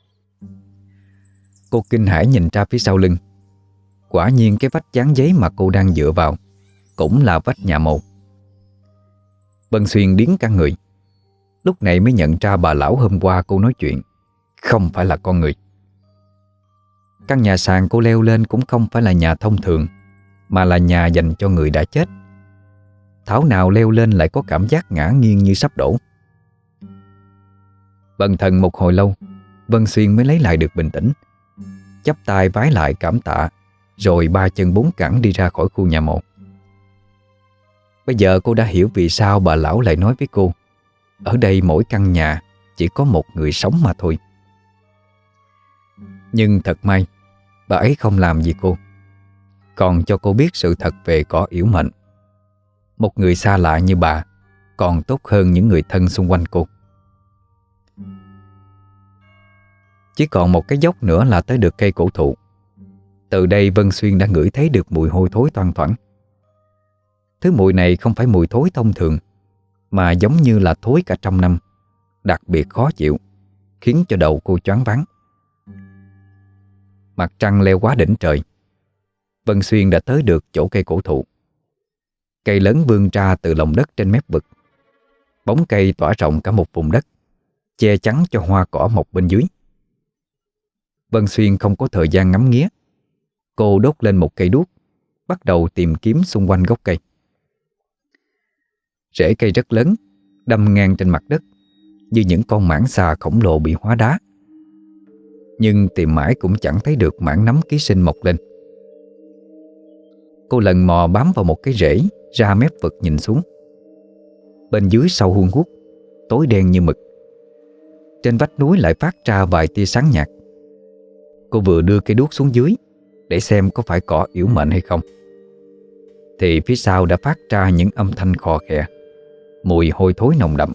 Cô kinh hãi nhìn ra phía sau lưng. Quả nhiên cái vách dán giấy mà cô đang dựa vào cũng là vách nhà mồ. Vân Xuyên điếng cả người. Lúc này mới nhận ra bà lão hôm qua cô nói chuyện không phải là con người. Căn nhà sàn cô leo lên cũng không phải là nhà thông thường, mà là nhà dành cho người đã chết. Thảo nào leo lên lại có cảm giác ngã nghiêng như sắp đổ. Bần thần một hồi lâu, Vân Xuyên mới lấy lại được bình tĩnh, chắp tay vái lại cảm tạ, rồi ba chân bốn cẳng đi ra khỏi khu nhà mộ. Bây giờ cô đã hiểu vì sao bà lão lại nói với cô ở đây mỗi căn nhà chỉ có một người sống mà thôi. Nhưng thật may, bà ấy không làm gì cô, còn cho cô biết sự thật về cỏ yểu mệnh. Một người xa lạ như bà còn tốt hơn những người thân xung quanh cô. Chỉ còn một cái dốc nữa là tới được cây cổ thụ. Từ đây Vân Xuyên đã ngửi thấy được mùi hôi thối thoang thoảng. Thứ mùi này không phải mùi thối thông thường, mà giống như là thối cả trăm năm, đặc biệt khó chịu, khiến cho đầu cô choáng váng. Mặt trăng leo quá đỉnh trời, Vân Xuyên đã tới được chỗ cây cổ thụ. Cây lớn vươn ra từ lòng đất trên mép vực. Bóng cây tỏa rộng cả một vùng đất, che chắn cho hoa cỏ mọc bên dưới. Vân Xuyên không có thời gian ngắm nghía. Cô đốt lên một cây đuốc, bắt đầu tìm kiếm xung quanh gốc cây. Rễ cây rất lớn, đâm ngang trên mặt đất như những con mãng xà khổng lồ bị hóa đá. Nhưng tìm mãi cũng chẳng thấy được mảng nấm ký sinh mọc lên. Cô lần mò bám vào một cái rễ ra mép vực nhìn xuống. Bên dưới sâu hun hút, tối đen như mực. Trên vách núi lại phát ra vài tia sáng nhạt. Cô vừa đưa cây đuốc xuống dưới để xem có phải cỏ yểu mệnh hay không, thì phía sau đã phát ra những âm thanh khò khè, mùi hôi thối nồng đậm.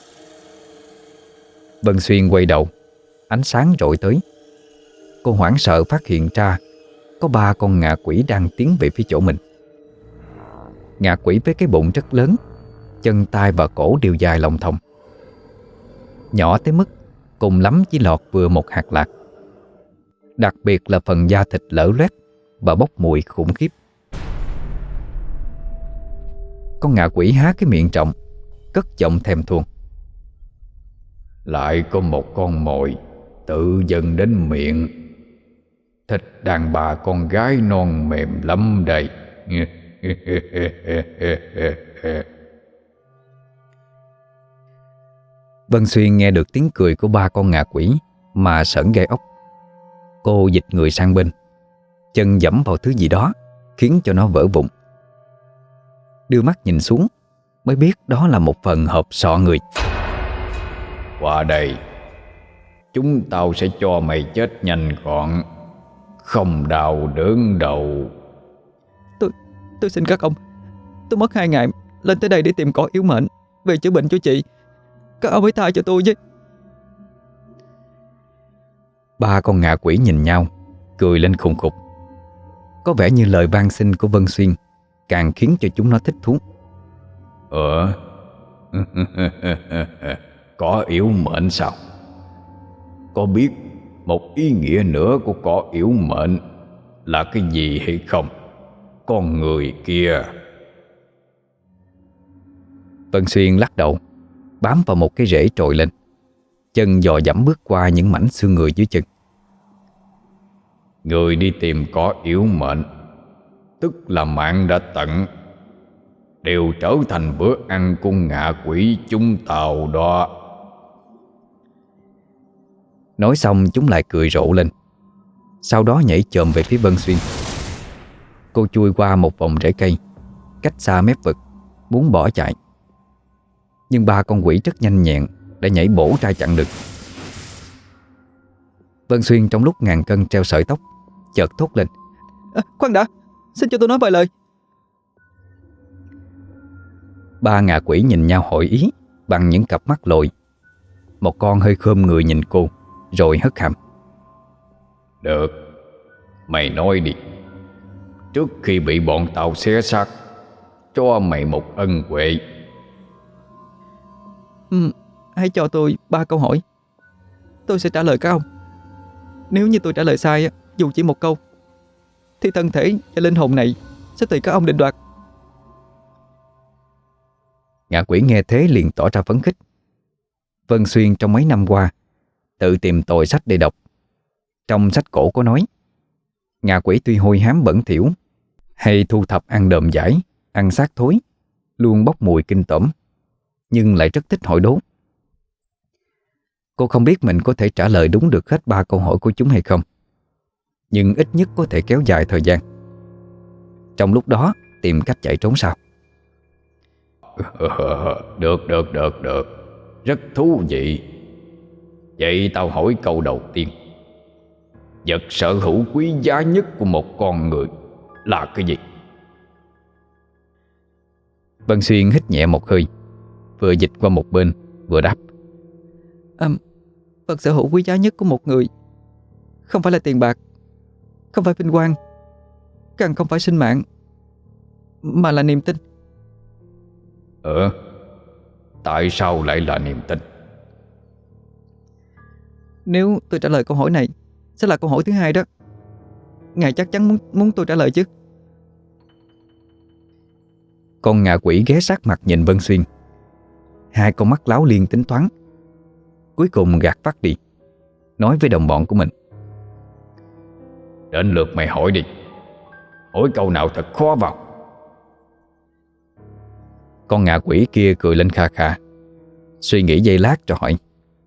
Vân Xuyên quay đầu, ánh sáng rọi tới. Cô hoảng sợ phát hiện ra có 3 con ngạ quỷ đang tiến về phía chỗ mình. Ngạ quỷ với cái bụng rất lớn, chân tay và cổ đều dài lòng thòng, nhỏ tới mức cùng lắm chỉ lọt vừa một hạt lạc. Đặc biệt là phần da thịt lở loét và bốc mùi khủng khiếp. Con ngạ quỷ há cái miệng rộng, cất giọng thèm thuồng: "Lại có một con mồi tự dần đến miệng. Thịt đàn bà con gái non mềm lắm đây." Vân Xuyên nghe được tiếng cười của 3 con ngạ quỷ mà sởn gai ốc. Cô dịch người sang bên, chân giẫm vào thứ gì đó khiến cho nó vỡ vụn. Đưa mắt nhìn xuống mới biết đó là một phần hộp sọ người. "Qua đây, chúng tao sẽ cho mày chết nhanh gọn. không đau đớn đầu. Tôi xin các ông. Tôi mất 2 ngày lên tới đây để tìm cỏ yếu mệnh về chữa bệnh cho chị. Các ông hãy tha cho tôi chứ. Ba con ngạ quỷ nhìn nhau, cười lên khùng khục. Có vẻ như lời van xin của Vân Xuyên càng khiến cho chúng nó thích thú. Cỏ yếu mệnh sao? Có biết một ý nghĩa nữa của cỏ yếu mệnh là cái gì hay không, con người kia? Vân Xuyên lắc đầu, bám vào một cái rễ trồi lên, chân dò dẫm bước qua những mảnh xương người dưới chân. Người đi tìm cỏ yếu mệnh, tức là mạng đã tận, đều trở thành bữa ăn của ngạ quỷ chúng tào đó. Nói xong chúng lại cười rộ lên, sau đó nhảy chồm về phía Vân Xuyên. Cô chui qua một vòng rễ cây, cách xa mép vực, muốn bỏ chạy. Nhưng ba con quỷ rất nhanh nhẹn đã nhảy bổ ra chặn được. Vân Xuyên trong lúc ngàn cân treo sợi tóc chợt thốt lên: Khoan đã, xin cho tôi nói vài lời. Ba ngạ quỷ nhìn nhau hội ý bằng những cặp mắt lồi. Một con hơi khom người nhìn cô, rồi hất hàm: Được, mày nói đi. Trước khi bị bọn tao xé xác, cho mày một ân huệ. Hãy cho tôi 3 câu hỏi. Tôi sẽ trả lời các ông. Nếu như tôi trả lời sai, dù chỉ một câu, thì thân thể và linh hồn này sẽ tùy các ông định đoạt. Ngạ quỷ nghe thế liền tỏ ra phấn khích. Vân Xuyên trong mấy năm qua tự tìm tòi sách để đọc. Trong sách cổ có nói, ngạ quỷ tuy hôi hám bẩn thỉu, hay thu thập ăn đờm dãi, ăn xác thối, luôn bốc mùi kinh tởm, nhưng lại rất thích hỏi đố. Cô không biết mình có thể trả lời đúng được hết 3 câu hỏi của chúng hay không, nhưng ít nhất có thể kéo dài thời gian. Trong lúc đó tìm cách chạy trốn sau. Được. Rất thú vị. Vậy tao hỏi câu đầu tiên. Vật sở hữu quý giá nhất của một con người là cái gì? Vân Xuyên hít nhẹ một hơi, vừa dịch qua một bên vừa đáp: Vật sở hữu quý giá nhất của một người không phải là tiền bạc, không phải vinh quang, càng không phải sinh mạng, mà là niềm tin. Tại sao lại là niềm tin? Nếu tôi trả lời câu hỏi này, sẽ là câu hỏi thứ 2 đó. Ngài chắc chắn muốn tôi trả lời chứ? Con ngạ quỷ ghé sát mặt nhìn Vân Xuyên, 2 con mắt láo liên tính toán. Cuối cùng gạt phát đi, nói với đồng bọn của mình: Đến lượt mày hỏi đi. Hỏi câu nào thật khó vào. Con ngạ quỷ kia cười lên kha kha, suy nghĩ giây lát rồi hỏi: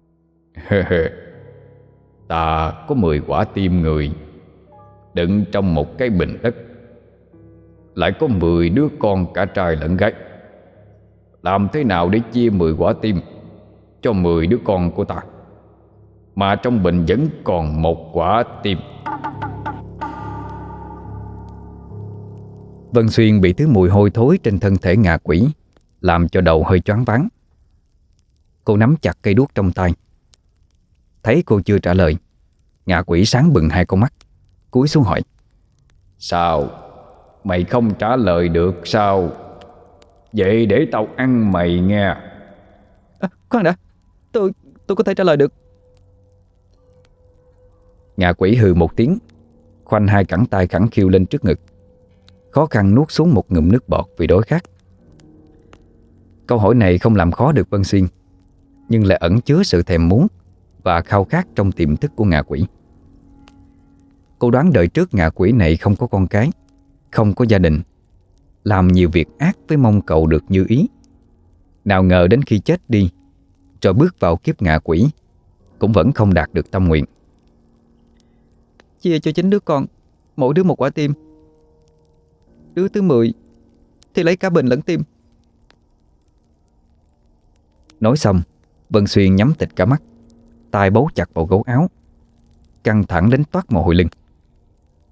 Ta có 10 quả tim người đựng trong một cái bình đất, lại có 10 đứa con cả trai lẫn gái. Làm thế nào để chia 10 quả tim cho 10 đứa con của ta, mà trong bình vẫn còn một quả tim? Vân Xuyên bị thứ mùi hôi thối trên thân thể ngạ quỷ làm cho đầu hơi choáng váng. Cô nắm chặt cây đuốc trong tay. Thấy cô chưa trả lời, ngạ quỷ sáng bừng 2 con mắt, cúi xuống hỏi: Sao? Mày không trả lời được sao? Vậy để tao ăn mày nghe. Khoan đã, tôi có thể trả lời được. Ngạ quỷ hừ một tiếng, khoanh 2 cẳng tay khẳng khiu lên trước ngực, khó khăn nuốt xuống một ngụm nước bọt vì đói khát. Câu hỏi này không làm khó được Vân Xuyên, nhưng lại ẩn chứa sự thèm muốn và khao khát trong tiềm thức của ngạ quỷ. Cô đoán đời trước ngạ quỷ này không có con cái, không có gia đình, làm nhiều việc ác với mong cầu được như ý. Nào ngờ đến khi chết đi, rồi bước vào kiếp ngạ quỷ, cũng vẫn không đạt được tâm nguyện. Chia cho 9 đứa con, mỗi đứa một quả tim. Đứa thứ 10 thì lấy cả bình lẫn tim. Nói xong, Vân Xuyên nhắm tịt cả mắt, tay bấu chặt vào gấu áo, căng thẳng đến toát mồ hôi lưng.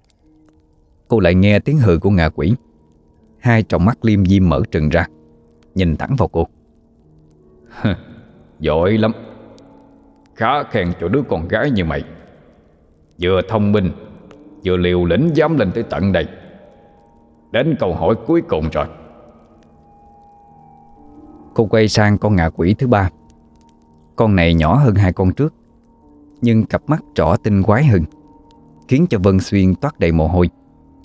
Cô lại nghe tiếng hừ của ngạ quỷ. Hai tròng mắt liêm diêm mở trừng ra, nhìn thẳng vào cô. Giỏi lắm. Khá khen cho đứa con gái như mày. Vừa thông minh, vừa liều lĩnh dám lên tới tận đây. Đến câu hỏi cuối cùng rồi. Cô quay sang con ngạ quỷ thứ ba. Con này nhỏ hơn hai con trước, nhưng cặp mắt trỏ tinh quái hơn, khiến cho Vân Xuyên toát đầy mồ hôi.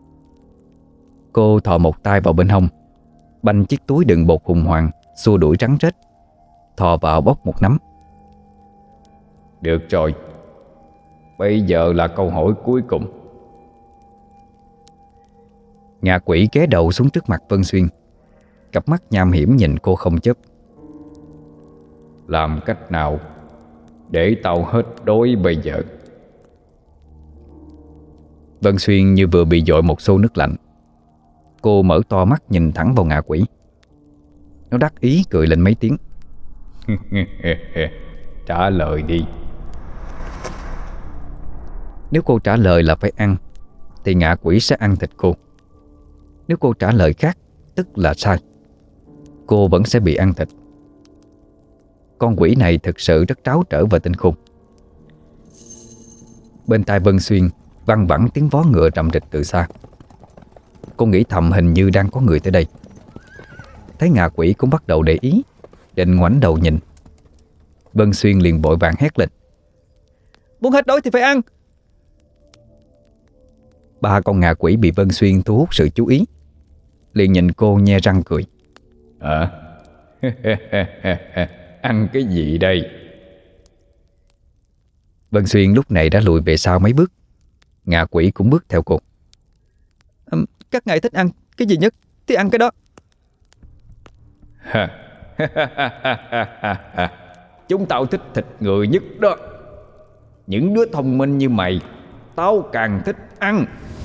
Cô thò một tay vào bên hông, banh chiếc túi đựng bột hùng hoàng, xua đuổi rắn rết, thò vào bóc một nắm. Được rồi, bây giờ là câu hỏi cuối cùng. Ngạ quỷ ghé đầu xuống trước mặt Vân Xuyên, cặp mắt nham hiểm nhìn cô không chớp. Làm cách nào để tao hết đói bây giờ? Vân Xuyên như vừa bị dội một xô nước lạnh. Cô mở to mắt nhìn thẳng vào ngạ quỷ. Nó đắc ý cười lên mấy tiếng. Trả lời đi. Nếu cô trả lời là phải ăn, thì ngạ quỷ sẽ ăn thịt cô. Nếu cô trả lời khác, tức là sai, cô vẫn sẽ bị ăn thịt. Con quỷ này thực sự rất tráo trở và tinh khôn. Bên tai Vân Xuyên văng vẳng tiếng vó ngựa rầm rịch từ xa. Cô nghĩ thầm hình như đang có người tới đây. Thấy ngạ quỷ cũng bắt đầu để ý, định ngoảnh đầu nhìn. Vân Xuyên liền vội vàng hét lên. Muốn hết đói thì phải ăn. Ba con ngạ quỷ bị Vân Xuyên thu hút sự chú ý, liền nhìn cô nhe răng cười. Ăn cái gì đây? Vân Xuyên lúc này đã lùi về sau mấy bước. Ngạ quỷ cũng bước theo cô. Các ngài thích ăn cái gì nhất thì ăn cái đó. Chúng tao thích thịt người nhất đó. Những đứa thông minh như mày tao càng thích ăn.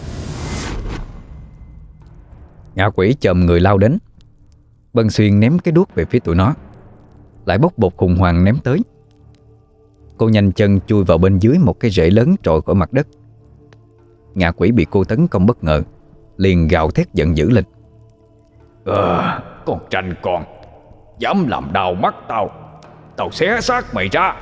Ngạ quỷ chồm người lao đến. Vân Xuyên ném cái đuốc về phía tụi nó, lại bốc bột hùng hoàng ném tới. Cô nhanh chân chui vào bên dưới một cái rễ lớn trồi khỏi mặt đất. Ngạ quỷ bị cô tấn công bất ngờ, liền gào thét giận dữ lên. Con tranh con, dám làm đau mắt tao, tao xé xác mày ra.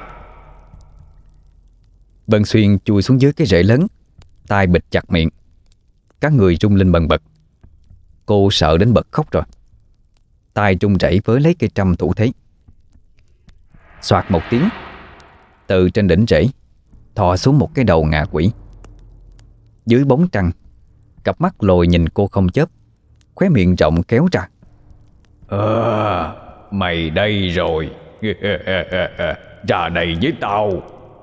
Vân Xuyên chui xuống dưới cái rễ lớn, tay bịt chặt miệng. Các người rung lên bần bật. Cô sợ đến bật khóc rồi. Tay trung rẩy với lấy cây trâm thủ thế. Soạt một tiếng, từ trên đỉnh rễ thò xuống một cái đầu ngạ quỷ. Dưới bóng trăng, cặp mắt lồi nhìn cô không chớp, khóe miệng rộng kéo ra. Mày đây rồi. Ra đây với tao.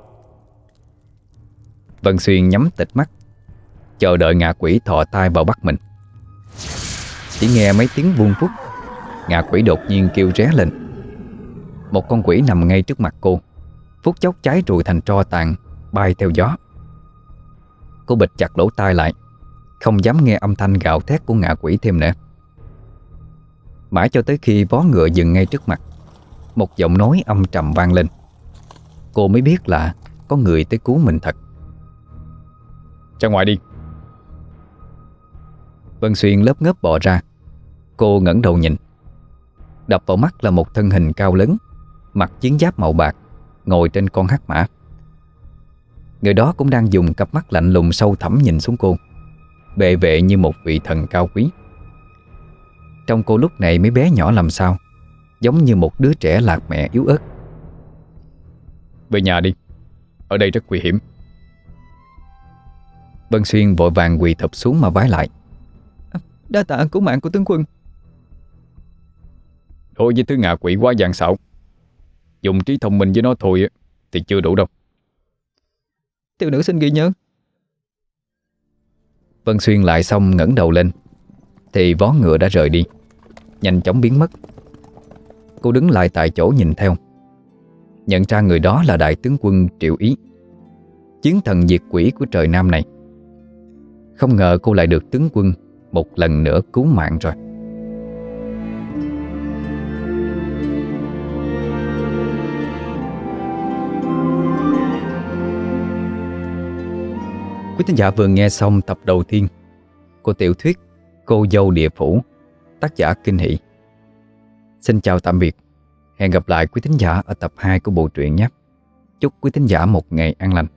Vân Xuyên nhắm tịt mắt, chờ đợi ngạ quỷ thò tay vào bắt mình. Chỉ nghe mấy tiếng vuông vút, ngạ quỷ đột nhiên kêu ré lên. Một con quỷ nằm ngay trước mặt cô, phút chốc cháy rụi thành tro tàn, bay theo gió. Cô bịt chặt lỗ tai lại, không dám nghe âm thanh gào thét của ngạ quỷ thêm nữa. Mãi cho tới khi vó ngựa dừng ngay trước mặt, một giọng nói âm trầm vang lên. Cô mới biết là có người tới cứu mình thật. Ra ngoài đi. Vân Xuyên lớp ngớp bò ra. Cô ngẩng đầu nhìn. Đập vào mắt là một thân hình cao lớn, mặc chiến giáp màu bạc, ngồi trên con hắc mã. Người đó cũng đang dùng cặp mắt lạnh lùng sâu thẳm nhìn xuống cô, bệ vệ như một vị thần cao quý. Trông cô lúc này mới bé nhỏ làm sao, giống như một đứa trẻ lạc mẹ yếu ớt. Về nhà đi, ở đây rất nguy hiểm. Vân Xuyên vội vàng quỳ thụp xuống mà vái lại. Đa tạ cứu mạng của tướng quân. Đối với thứ ngạ quỷ quá gian xảo, dùng trí thông minh với nó thôi thì chưa đủ đâu. Tiểu nữ xin ghi nhớ. Vân Xuyên lại xong ngẩng đầu lên, thì vó ngựa đã rời đi, nhanh chóng biến mất. Cô đứng lại tại chỗ nhìn theo, nhận ra người đó là đại tướng quân Triệu Ý, chiến thần diệt quỷ của trời Nam này. Không ngờ cô lại được tướng quân một lần nữa cứu mạng rồi. Quý thính giả vừa nghe xong tập đầu tiên của tiểu thuyết Cô dâu địa phủ, tác giả Kinh Hỷ. Xin chào tạm biệt. Hẹn gặp lại quý thính giả ở tập 2 của bộ truyện nhé. Chúc quý thính giả một ngày an lành.